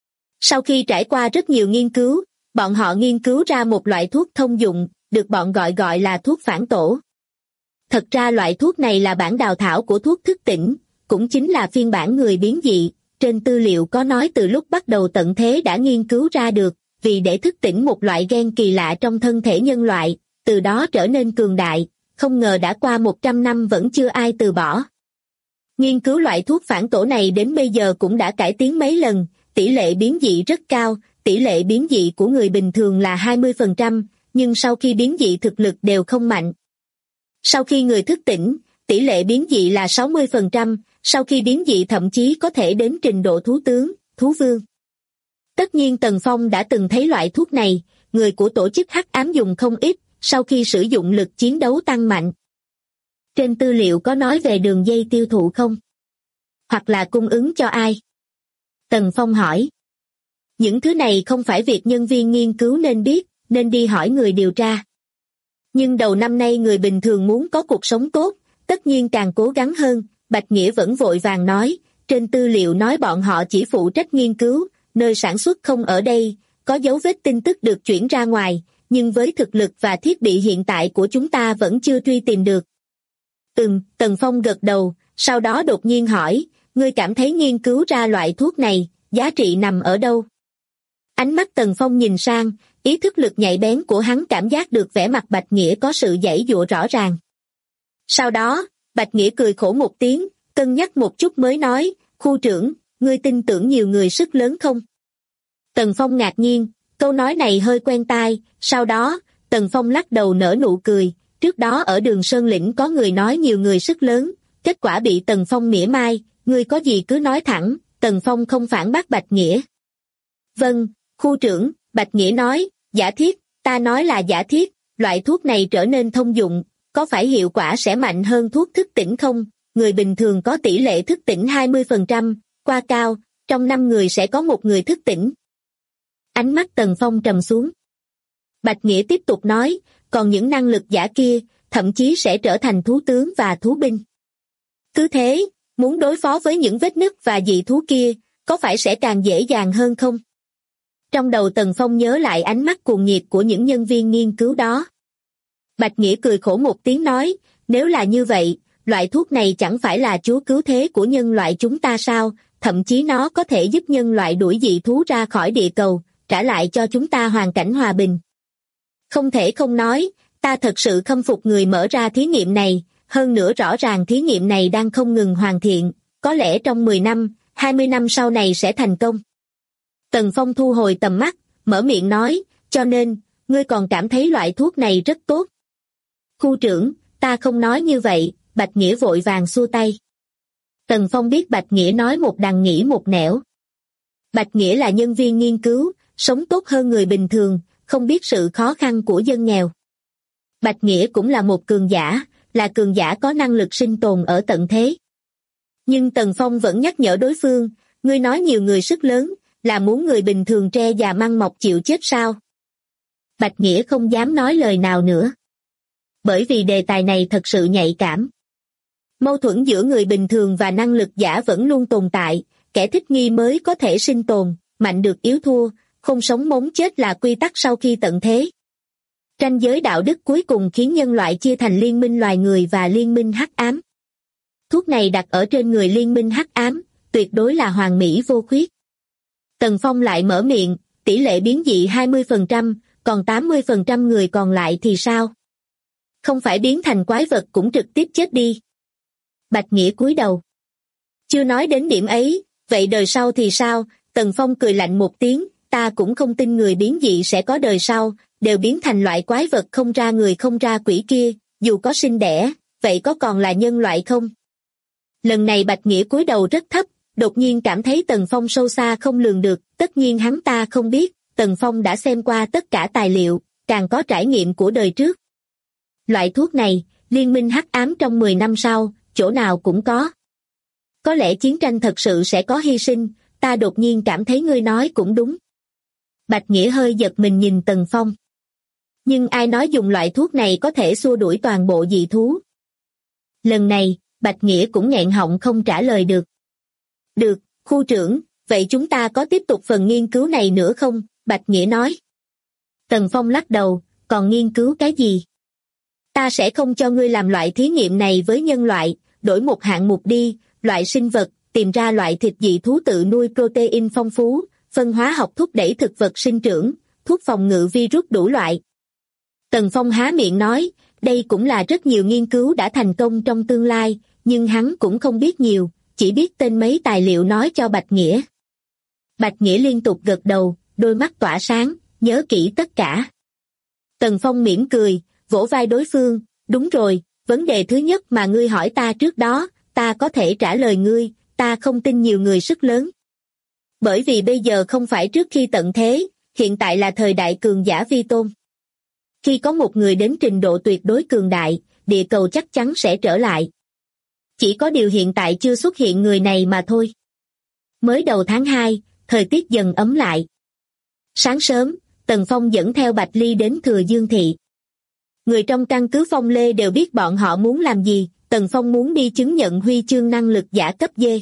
[SPEAKER 2] Sau khi trải qua rất nhiều nghiên cứu, bọn họ nghiên cứu ra một loại thuốc thông dụng, được bọn gọi là thuốc phản tổ. Thật ra loại thuốc này là bản đào thảo của thuốc thức tỉnh, cũng chính là phiên bản người biến dị, trên tư liệu có nói từ lúc bắt đầu tận thế đã nghiên cứu ra được, vì để thức tỉnh một loại gen kỳ lạ trong thân thể nhân loại, từ đó trở nên cường đại, không ngờ đã qua 100 năm vẫn chưa ai từ bỏ. Nghiên cứu loại thuốc phản tổ này đến bây giờ cũng đã cải tiến mấy lần, tỷ lệ biến dị rất cao, tỷ lệ biến dị của người bình thường là 20%, nhưng sau khi biến dị thực lực đều không mạnh. Sau khi người thức tỉnh, tỷ lệ biến dị là 60%, sau khi biến dị thậm chí có thể đến trình độ thú tướng, thú vương. Tất nhiên Tần Phong đã từng thấy loại thuốc này, người của tổ chức Hắc Ám dùng không ít, sau khi sử dụng lực chiến đấu tăng mạnh. Trên tư liệu có nói về đường dây tiêu thụ không? Hoặc là cung ứng cho ai? Tần Phong hỏi. Những thứ này không phải việc nhân viên nghiên cứu nên biết, nên đi hỏi người điều tra. Nhưng đầu năm nay người bình thường muốn có cuộc sống tốt, tất nhiên càng cố gắng hơn, Bạch Nghĩa vẫn vội vàng nói, trên tư liệu nói bọn họ chỉ phụ trách nghiên cứu, nơi sản xuất không ở đây, có dấu vết tin tức được chuyển ra ngoài, nhưng với thực lực và thiết bị hiện tại của chúng ta vẫn chưa truy tìm được. Tần Phong gật đầu, sau đó đột nhiên hỏi, ngươi cảm thấy nghiên cứu ra loại thuốc này, giá trị nằm ở đâu? Ánh mắt Tần Phong nhìn sang, ý thức lực nhạy bén của hắn cảm giác được vẻ mặt Bạch Nghĩa có sự giãy giụa rõ ràng. Sau đó, Bạch Nghĩa cười khổ một tiếng, cân nhắc một chút mới nói, khu trưởng, ngươi tin tưởng nhiều người sức lớn không? Tần Phong ngạc nhiên, câu nói này hơi quen tai, sau đó, Tần Phong lắc đầu nở nụ cười, trước đó ở Đường Sơn Lĩnh có người nói nhiều người sức lớn, kết quả bị Tần Phong mỉa mai, ngươi có gì cứ nói thẳng, Tần Phong không phản bác Bạch Nghĩa. Vâng, khu trưởng, Bạch Nghĩa nói, giả thiết, ta nói là giả thiết, loại thuốc này trở nên thông dụng, có phải hiệu quả sẽ mạnh hơn thuốc thức tỉnh không? Người bình thường có tỷ lệ thức tỉnh 20%, qua cao, trong 5 người sẽ có một người thức tỉnh. Ánh mắt Tần Phong trầm xuống. Bạch Nghĩa tiếp tục nói, còn những năng lực giả kia, thậm chí sẽ trở thành thú tướng và thú binh. Cứ thế, muốn đối phó với những vết nứt và dị thú kia, có phải sẽ càng dễ dàng hơn không? Trong đầu Tần Phong nhớ lại ánh mắt cuồng nhiệt của những nhân viên nghiên cứu đó. Bạch Nghĩa cười khổ một tiếng nói, nếu là như vậy, loại thuốc này chẳng phải là chúa cứu thế của nhân loại chúng ta sao, thậm chí nó có thể giúp nhân loại đuổi dị thú ra khỏi địa cầu, trả lại cho chúng ta hoàn cảnh hòa bình. Không thể không nói, ta thật sự khâm phục người mở ra thí nghiệm này, hơn nữa rõ ràng thí nghiệm này đang không ngừng hoàn thiện, có lẽ trong 10 năm, 20 năm sau này sẽ thành công. Tần Phong thu hồi tầm mắt, mở miệng nói, cho nên, ngươi còn cảm thấy loại thuốc này rất tốt. Khu trưởng, ta không nói như vậy, Bạch Nghĩa vội vàng xua tay. Tần Phong biết Bạch Nghĩa nói một đằng nghĩ một nẻo. Bạch Nghĩa là nhân viên nghiên cứu, sống tốt hơn người bình thường, không biết sự khó khăn của dân nghèo. Bạch Nghĩa cũng là một cường giả, là cường giả có năng lực sinh tồn ở tận thế. Nhưng Tần Phong vẫn nhắc nhở đối phương, ngươi nói nhiều người sức lớn, là muốn người bình thường tre già măng mọc chịu chết sao? Bạch Nghĩa không dám nói lời nào nữa. Bởi vì đề tài này thật sự nhạy cảm. Mâu thuẫn giữa người bình thường và năng lực giả vẫn luôn tồn tại, kẻ thích nghi mới có thể sinh tồn, mạnh được yếu thua, không sống mống chết là quy tắc sau khi tận thế. Ranh giới đạo đức cuối cùng khiến nhân loại chia thành liên minh loài người và liên minh hắc ám. Thuốc này đặt ở trên người liên minh hắc ám, tuyệt đối là hoàn mỹ vô khuyết. Tần Phong lại mở miệng, tỷ lệ biến dị 20%, còn 80% người còn lại thì sao? Không phải biến thành quái vật cũng trực tiếp chết đi. Bạch Nghĩa cúi đầu. Chưa nói đến điểm ấy, vậy đời sau thì sao? Tần Phong cười lạnh một tiếng, ta cũng không tin người biến dị sẽ có đời sau, đều biến thành loại quái vật không ra người không ra quỷ kia, dù có sinh đẻ, vậy có còn là nhân loại không? Lần này Bạch Nghĩa cúi đầu rất thấp, đột nhiên cảm thấy Tần Phong sâu xa không lường được, tất nhiên hắn ta không biết, Tần Phong đã xem qua tất cả tài liệu, càng có trải nghiệm của đời trước. Loại thuốc này, liên minh hắc ám trong 10 năm sau, chỗ nào cũng có. Có lẽ chiến tranh thật sự sẽ có hy sinh, ta đột nhiên cảm thấy ngươi nói cũng đúng. Bạch Nghĩa hơi giật mình nhìn Tần Phong. Nhưng ai nói dùng loại thuốc này có thể xua đuổi toàn bộ dị thú? Lần này, Bạch Nghĩa cũng nghẹn họng không trả lời được. Được, khu trưởng, vậy chúng ta có tiếp tục phần nghiên cứu này nữa không? Bạch Nghĩa nói. Tần Phong lắc đầu, còn nghiên cứu cái gì? Ta sẽ không cho ngươi làm loại thí nghiệm này với nhân loại, đổi một hạng mục đi, loại sinh vật, tìm ra loại thịt dị thú tự nuôi protein phong phú, phân hóa học thúc đẩy thực vật sinh trưởng, thuốc phòng ngự virus đủ loại. Tần Phong há miệng nói, đây cũng là rất nhiều nghiên cứu đã thành công trong tương lai, nhưng hắn cũng không biết nhiều, chỉ biết tên mấy tài liệu nói cho Bạch Nghĩa. Bạch Nghĩa liên tục gật đầu, đôi mắt tỏa sáng, nhớ kỹ tất cả. Tần Phong mỉm cười, vỗ vai đối phương, đúng rồi, vấn đề thứ nhất mà ngươi hỏi ta trước đó, ta có thể trả lời ngươi, ta không tin nhiều người sức lớn. Bởi vì bây giờ không phải trước khi tận thế, hiện tại là thời đại cường giả vi tôn. Khi có một người đến trình độ tuyệt đối cường đại, địa cầu chắc chắn sẽ trở lại. Chỉ có điều hiện tại chưa xuất hiện người này mà thôi. Mới đầu tháng 2, thời tiết dần ấm lại. Sáng sớm, Tần Phong dẫn theo Bạch Ly đến Thừa Dương Thị. Người trong căn cứ Phong Lê đều biết bọn họ muốn làm gì, Tần Phong muốn đi chứng nhận huy chương năng lực giả cấp D.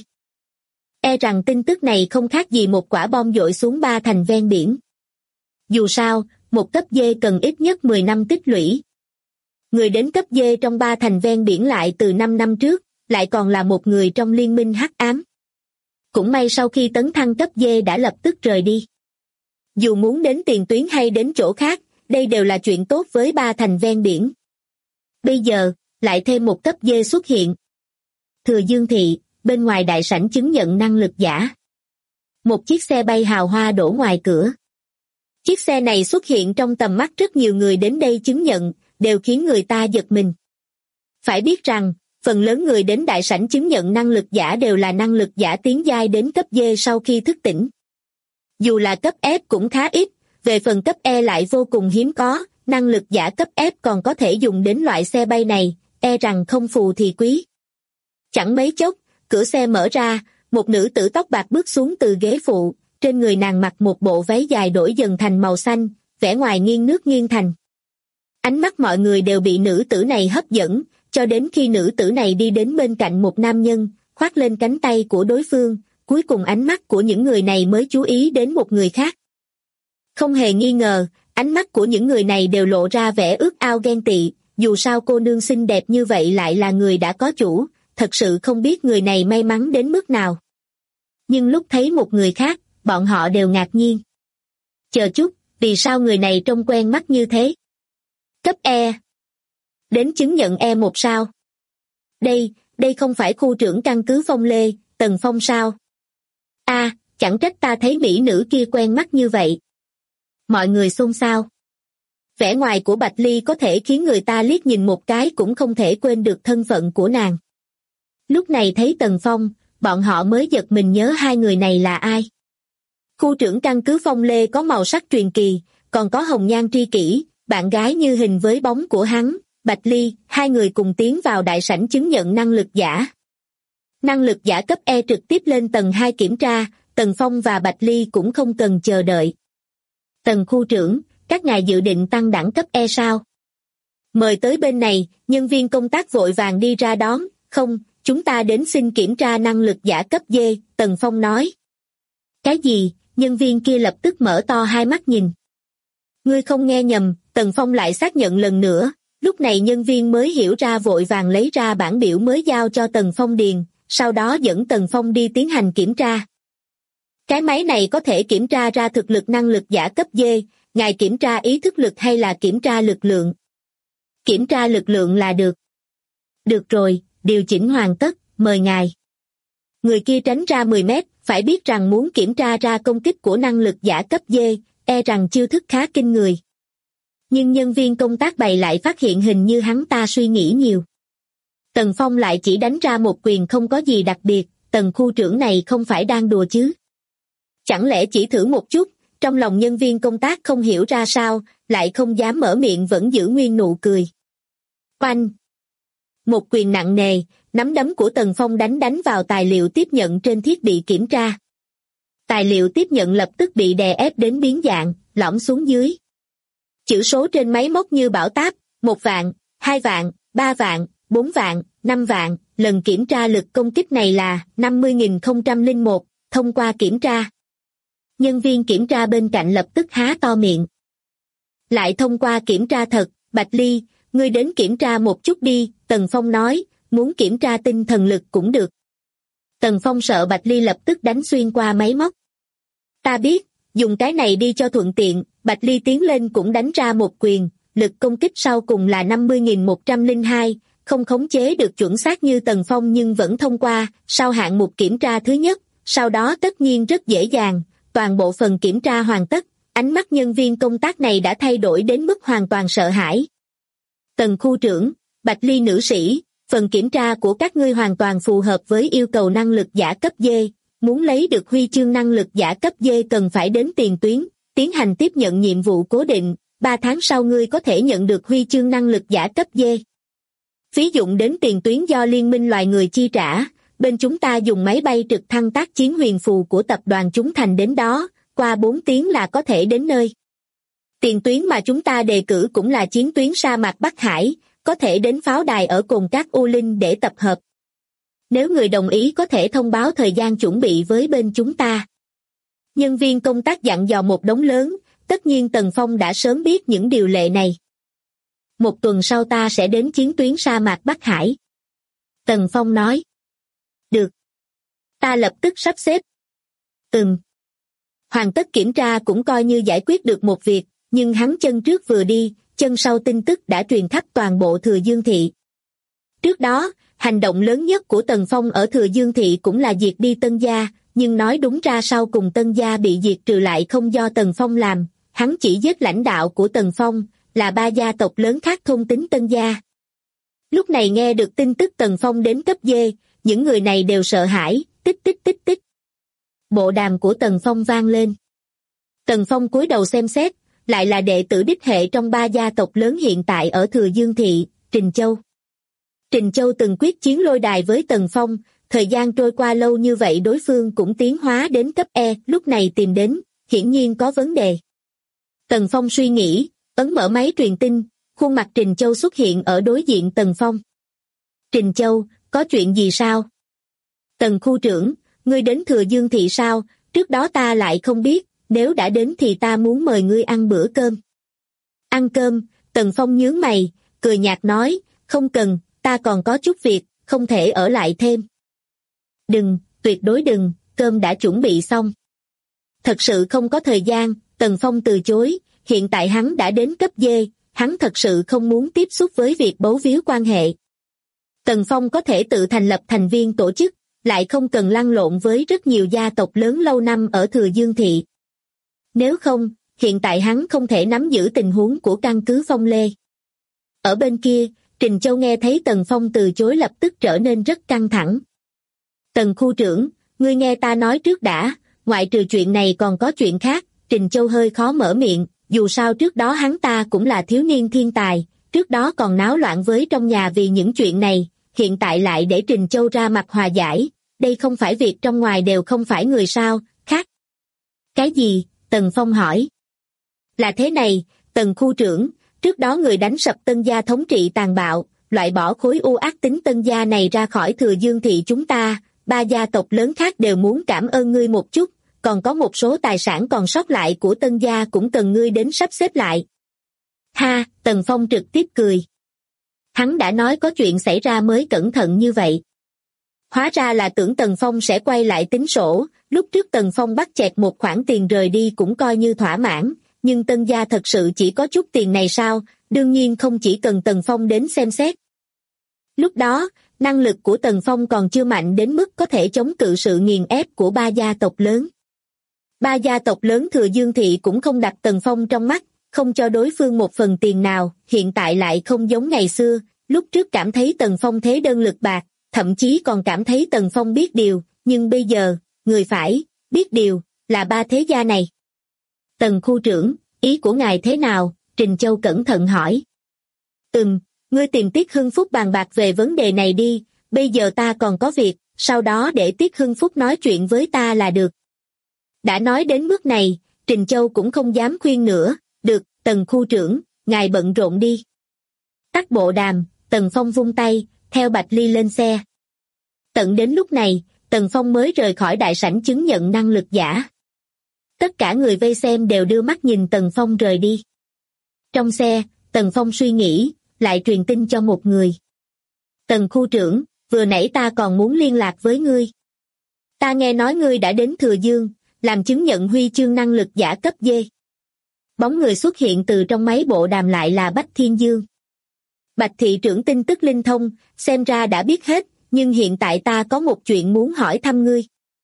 [SPEAKER 2] E rằng tin tức này không khác gì một quả bom dội xuống ba thành ven biển. Dù sao, một cấp D cần ít nhất 10 năm tích lũy. Người đến cấp D trong ba thành ven biển lại từ 5 năm trước, lại còn là một người trong liên minh hắc ám. Cũng may sau khi tấn thăng cấp D đã lập tức rời đi. Dù muốn đến tiền tuyến hay đến chỗ khác, đây đều là chuyện tốt với ba thành ven biển. Bây giờ, lại thêm một cấp D xuất hiện. Thừa Dương Thị, bên ngoài đại sảnh chứng nhận năng lực giả. Một chiếc xe bay hào hoa đổ ngoài cửa. Chiếc xe này xuất hiện trong tầm mắt rất nhiều người đến đây chứng nhận, đều khiến người ta giật mình. Phải biết rằng, phần lớn người đến đại sảnh chứng nhận năng lực giả đều là năng lực giả tiến giai đến cấp D sau khi thức tỉnh. Dù là cấp F cũng khá ít, về phần cấp E lại vô cùng hiếm có, năng lực giả cấp F còn có thể dùng đến loại xe bay này, e rằng không phù thì quý. Chẳng mấy chốc, cửa xe mở ra, một nữ tử tóc bạc bước xuống từ ghế phụ, trên người nàng mặc một bộ váy dài đổi dần thành màu xanh, vẻ ngoài nghiêng nước nghiêng thành. Ánh mắt mọi người đều bị nữ tử này hấp dẫn, cho đến khi nữ tử này đi đến bên cạnh một nam nhân, khoác lên cánh tay của đối phương, cuối cùng ánh mắt của những người này mới chú ý đến một người khác. Không hề nghi ngờ, ánh mắt của những người này đều lộ ra vẻ ước ao ghen tị, dù sao cô nương xinh đẹp như vậy lại là người đã có chủ, thật sự không biết người này may mắn đến mức nào. Nhưng lúc thấy một người khác, bọn họ đều ngạc nhiên. Chờ chút, vì sao người này trông quen mắt như thế? Cấp E. Đến chứng nhận E1 sao? Đây không phải khu trưởng căn cứ Phong Lê, Tần Phong sao? Chẳng trách ta thấy mỹ nữ kia quen mắt như vậy. Mọi người xôn xao. Vẻ ngoài của Bạch Ly có thể khiến người ta liếc nhìn một cái cũng không thể quên được thân phận của nàng. Lúc này thấy Tần Phong, bọn họ mới giật mình nhớ hai người này là ai. Khu trưởng căn cứ Phong Lê có màu sắc truyền kỳ, còn có Hồng Nhan tri kỷ, bạn gái như hình với bóng của hắn, Bạch Ly, hai người cùng tiến vào đại sảnh chứng nhận năng lực giả. Năng lực giả cấp E trực tiếp lên tầng 2 kiểm tra, Tần Phong và Bạch Ly cũng không cần chờ đợi. Tần khu trưởng, các ngài dự định tăng đẳng cấp E sao? Mời tới bên này, nhân viên công tác vội vàng đi ra đón, không, chúng ta đến xin kiểm tra năng lực giả cấp D, Tần Phong nói. Cái gì? Nhân viên kia lập tức mở to hai mắt nhìn. Ngươi không nghe nhầm, Tần Phong lại xác nhận lần nữa, lúc này nhân viên mới hiểu ra vội vàng lấy ra bản biểu mới giao cho Tần Phong điền, sau đó dẫn Tần Phong đi tiến hành kiểm tra. Cái máy này có thể kiểm tra ra thực lực năng lực giả cấp D, ngài kiểm tra ý thức lực hay là kiểm tra lực lượng? Kiểm tra lực lượng là được. Được rồi, điều chỉnh hoàn tất, mời ngài. Người kia tránh ra 10 mét, phải biết rằng muốn kiểm tra ra công kích của năng lực giả cấp D, e rằng chiêu thức khá kinh người. Nhưng nhân viên công tác bày lại phát hiện hình như hắn ta suy nghĩ nhiều. Tần Phong lại chỉ đánh ra một quyền không có gì đặc biệt, Tần khu trưởng này không phải đang đùa chứ. Chẳng lẽ chỉ thử một chút, trong lòng nhân viên công tác không hiểu ra sao, lại không dám mở miệng vẫn giữ nguyên nụ cười. Oanh! Một quyền nặng nề, nắm đấm của Tần Phong đánh vào tài liệu tiếp nhận trên thiết bị kiểm tra. Tài liệu tiếp nhận lập tức bị đè ép đến biến dạng, lõm xuống dưới. Chữ số trên máy móc như bão táp, 1 vạn, 2 vạn, 3 vạn, 4 vạn, 5 vạn, lần kiểm tra lực công kích này là 50.001, thông qua kiểm tra. Nhân viên kiểm tra bên cạnh lập tức há to miệng. Lại thông qua kiểm tra thật, Bạch Ly, ngươi đến kiểm tra một chút đi, Tần Phong nói, muốn kiểm tra tinh thần lực cũng được. Tần Phong sợ Bạch Ly lập tức đánh xuyên qua máy móc. Ta biết, dùng cái này đi cho thuận tiện, Bạch Ly tiến lên cũng đánh ra một quyền, lực công kích sau cùng là 50.102, không khống chế được chuẩn xác như Tần Phong nhưng vẫn thông qua, sau hạng mục kiểm tra thứ nhất, sau đó tất nhiên rất dễ dàng, toàn bộ phần kiểm tra hoàn tất, ánh mắt nhân viên công tác này đã thay đổi đến mức hoàn toàn sợ hãi. Tần khu trưởng, Bạch Ly nữ sĩ, phần kiểm tra của các ngươi hoàn toàn phù hợp với yêu cầu năng lực giả cấp D, muốn lấy được huy chương năng lực giả cấp D cần phải đến tiền tuyến, tiến hành tiếp nhận nhiệm vụ cố định, 3 tháng sau ngươi có thể nhận được huy chương năng lực giả cấp D. Phí dụng đến tiền tuyến do Liên minh loài người chi trả, bên chúng ta dùng máy bay trực thăng tác chiến huyền phù của tập đoàn chúng thành đến đó, qua 4 tiếng là có thể đến nơi. Tiền tuyến mà chúng ta đề cử cũng là chiến tuyến sa mạc Bắc Hải, có thể đến pháo đài ở Cồn Cát U Linh để tập hợp. Nếu người đồng ý có thể thông báo thời gian chuẩn bị với bên chúng ta. Nhân viên công tác dặn dò một đống lớn, tất nhiên Tần Phong đã sớm biết những điều lệ này. 1 tuần sau ta sẽ đến chiến tuyến sa mạc Bắc Hải. Tần Phong nói. Được. Ta lập tức sắp xếp. Hoàn tất kiểm tra cũng coi như giải quyết được một việc, nhưng hắn chân trước vừa đi, chân sau tin tức đã truyền khắp toàn bộ Thừa Dương Thị. Trước đó, hành động lớn nhất của Tần Phong ở Thừa Dương Thị cũng là diệt đi Tân Gia, nhưng nói đúng ra sau cùng Tân Gia bị diệt trừ lại không do Tần Phong làm, hắn chỉ giết lãnh đạo của Tần Phong, là 3 gia tộc lớn khác thôn tính Tân Gia. Lúc này nghe được tin tức Tần Phong đến cấp D, những người này đều sợ hãi, tích tích tích tích. Bộ đàm của Tần Phong vang lên. Tần Phong cúi đầu xem xét, lại là đệ tử đích hệ trong 3 gia tộc lớn hiện tại ở Thừa Dương Thị, Trình Châu. Trình Châu từng quyết chiến lôi đài với Tần Phong, thời gian trôi qua lâu như vậy đối phương cũng tiến hóa đến cấp E, lúc này tìm đến, hiển nhiên có vấn đề. Tần Phong suy nghĩ, ấn mở máy truyền tin, khuôn mặt Trình Châu xuất hiện ở đối diện Tần Phong. Trình Châu, có chuyện gì sao? Tần khu trưởng, ngươi đến Thừa Dương Thị sao? Trước đó ta lại không biết, nếu đã đến thì ta muốn mời ngươi ăn bữa cơm. Ăn cơm, Tần Phong nhướng mày, cười nhạt nói, không cần, ta còn có chút việc, không thể ở lại thêm. Đừng, tuyệt đối đừng, cơm đã chuẩn bị xong. Thật sự không có thời gian, Tần Phong từ chối, hiện tại hắn đã đến cấp D, hắn thật sự không muốn tiếp xúc với việc bấu víu quan hệ. Tần Phong có thể tự thành lập thành viên tổ chức, lại không cần lăn lộn với rất nhiều gia tộc lớn lâu năm ở Thừa Dương Thị. Nếu không, hiện tại hắn không thể nắm giữ tình huống của căn cứ Phong Lê. Ở bên kia, Trình Châu nghe thấy Tần Phong từ chối lập tức trở nên rất căng thẳng. Tần khu trưởng, ngươi nghe ta nói trước đã, ngoại trừ chuyện này còn có chuyện khác. Trình Châu hơi khó mở miệng, dù sao trước đó hắn ta cũng là thiếu niên thiên tài, trước đó còn náo loạn với trong nhà vì những chuyện này, hiện tại lại để Trình Châu ra mặt hòa giải, đây không phải việc trong ngoài đều không phải người sao, khác. Cái gì? Tần Phong hỏi. Là thế này, Tần khu trưởng, trước đó người đánh sập Tân Gia thống trị tàn bạo, loại bỏ khối u ác tính Tân Gia này ra khỏi Thừa Dương Thị chúng ta, 3 gia tộc lớn khác đều muốn cảm ơn ngươi một chút, còn có một số tài sản còn sót lại của Tân Gia cũng cần ngươi đến sắp xếp lại. Ha, Tần Phong trực tiếp cười. Hắn đã nói có chuyện xảy ra mới cẩn thận như vậy. Hóa ra là tưởng Tần Phong sẽ quay lại tính sổ, lúc trước Tần Phong bắt chẹt một khoản tiền rời đi cũng coi như thỏa mãn, nhưng Tân Gia thật sự chỉ có chút tiền này sao, đương nhiên không chỉ cần Tần Phong đến xem xét. Lúc đó, năng lực của Tần Phong còn chưa mạnh đến mức có thể chống cự sự nghiền ép của 3 gia tộc lớn. 3 gia tộc lớn Thừa Dương Thị cũng không đặt Tần Phong trong mắt, không cho đối phương một phần tiền nào, hiện tại lại không giống ngày xưa, lúc trước cảm thấy Tần Phong thế đơn lực bạc, thậm chí còn cảm thấy Tần Phong biết điều, nhưng bây giờ, người phải biết điều, là 3 thế gia này. Tần khu trưởng, ý của ngài thế nào? Trình Châu cẩn thận hỏi. Ngươi tìm Tiết Hưng Phúc bàn bạc về vấn đề này đi, bây giờ ta còn có việc, sau đó để Tiết Hưng Phúc nói chuyện với ta là được. Đã nói đến bước này, Trình Châu cũng không dám khuyên nữa, được, Tần khu trưởng, ngài bận rộn đi. Tắt bộ đàm, Tần Phong vung tay, theo Bạch Ly lên xe. Tận đến lúc này, Tần Phong mới rời khỏi đại sảnh chứng nhận năng lực giả. Tất cả người vây xem đều đưa mắt nhìn Tần Phong rời đi. Trong xe, Tần Phong suy nghĩ, lại truyền tin cho một người. Tần khu trưởng, vừa nãy ta còn muốn liên lạc với ngươi. Ta nghe nói ngươi đã đến Thừa Dương, làm chứng nhận huy chương năng lực giả cấp D. Bóng người xuất hiện từ trong máy bộ đàm lại là Bách Thiên Dương. Bạch thị trưởng tin tức linh thông, xem ra đã biết hết, nhưng hiện tại ta có một chuyện muốn hỏi thăm ngươi.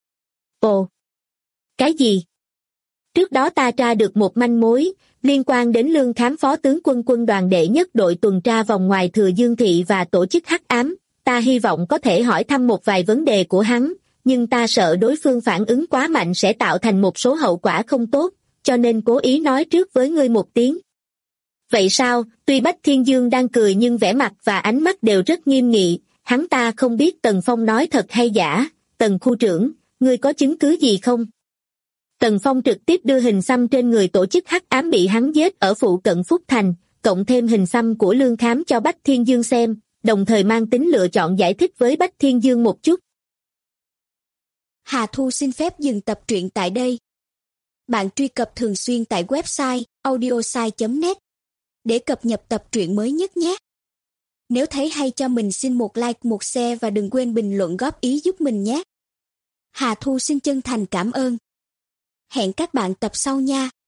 [SPEAKER 2] Ồ! Cái gì? Trước đó ta tra được một manh mối, liên quan đến Lương Khám phó tướng quân quân đoàn đệ nhất đội tuần tra vòng ngoài Thừa Dương Thị và tổ chức hắc ám, ta hy vọng có thể hỏi thăm một vài vấn đề của hắn, nhưng ta sợ đối phương phản ứng quá mạnh sẽ tạo thành một số hậu quả không tốt, cho nên cố ý nói trước với ngươi một tiếng. Vậy sao? Tuy Bách Thiên Dương đang cười nhưng vẻ mặt và ánh mắt đều rất nghiêm nghị, hắn ta không biết Tần Phong nói thật hay giả. Tần khu trưởng, ngươi có chứng cứ gì không? Tần Phong trực tiếp đưa hình xăm trên người tổ chức hắc ám bị hắn giết ở phụ cận Phúc Thành, cộng thêm hình xăm của Lương Khám cho Bách Thiên Dương xem, đồng thời mang tính lựa chọn giải thích với Bách Thiên Dương một chút.
[SPEAKER 3] Hà Thu xin phép dừng tập truyện tại đây. Bạn truy cập thường xuyên tại website audiosai.net để cập nhật tập truyện mới nhất nhé. Nếu thấy hay cho mình xin một like, một share và đừng quên bình luận góp ý giúp mình nhé. Hà Thu xin chân thành cảm ơn. Hẹn các bạn tập sau nha.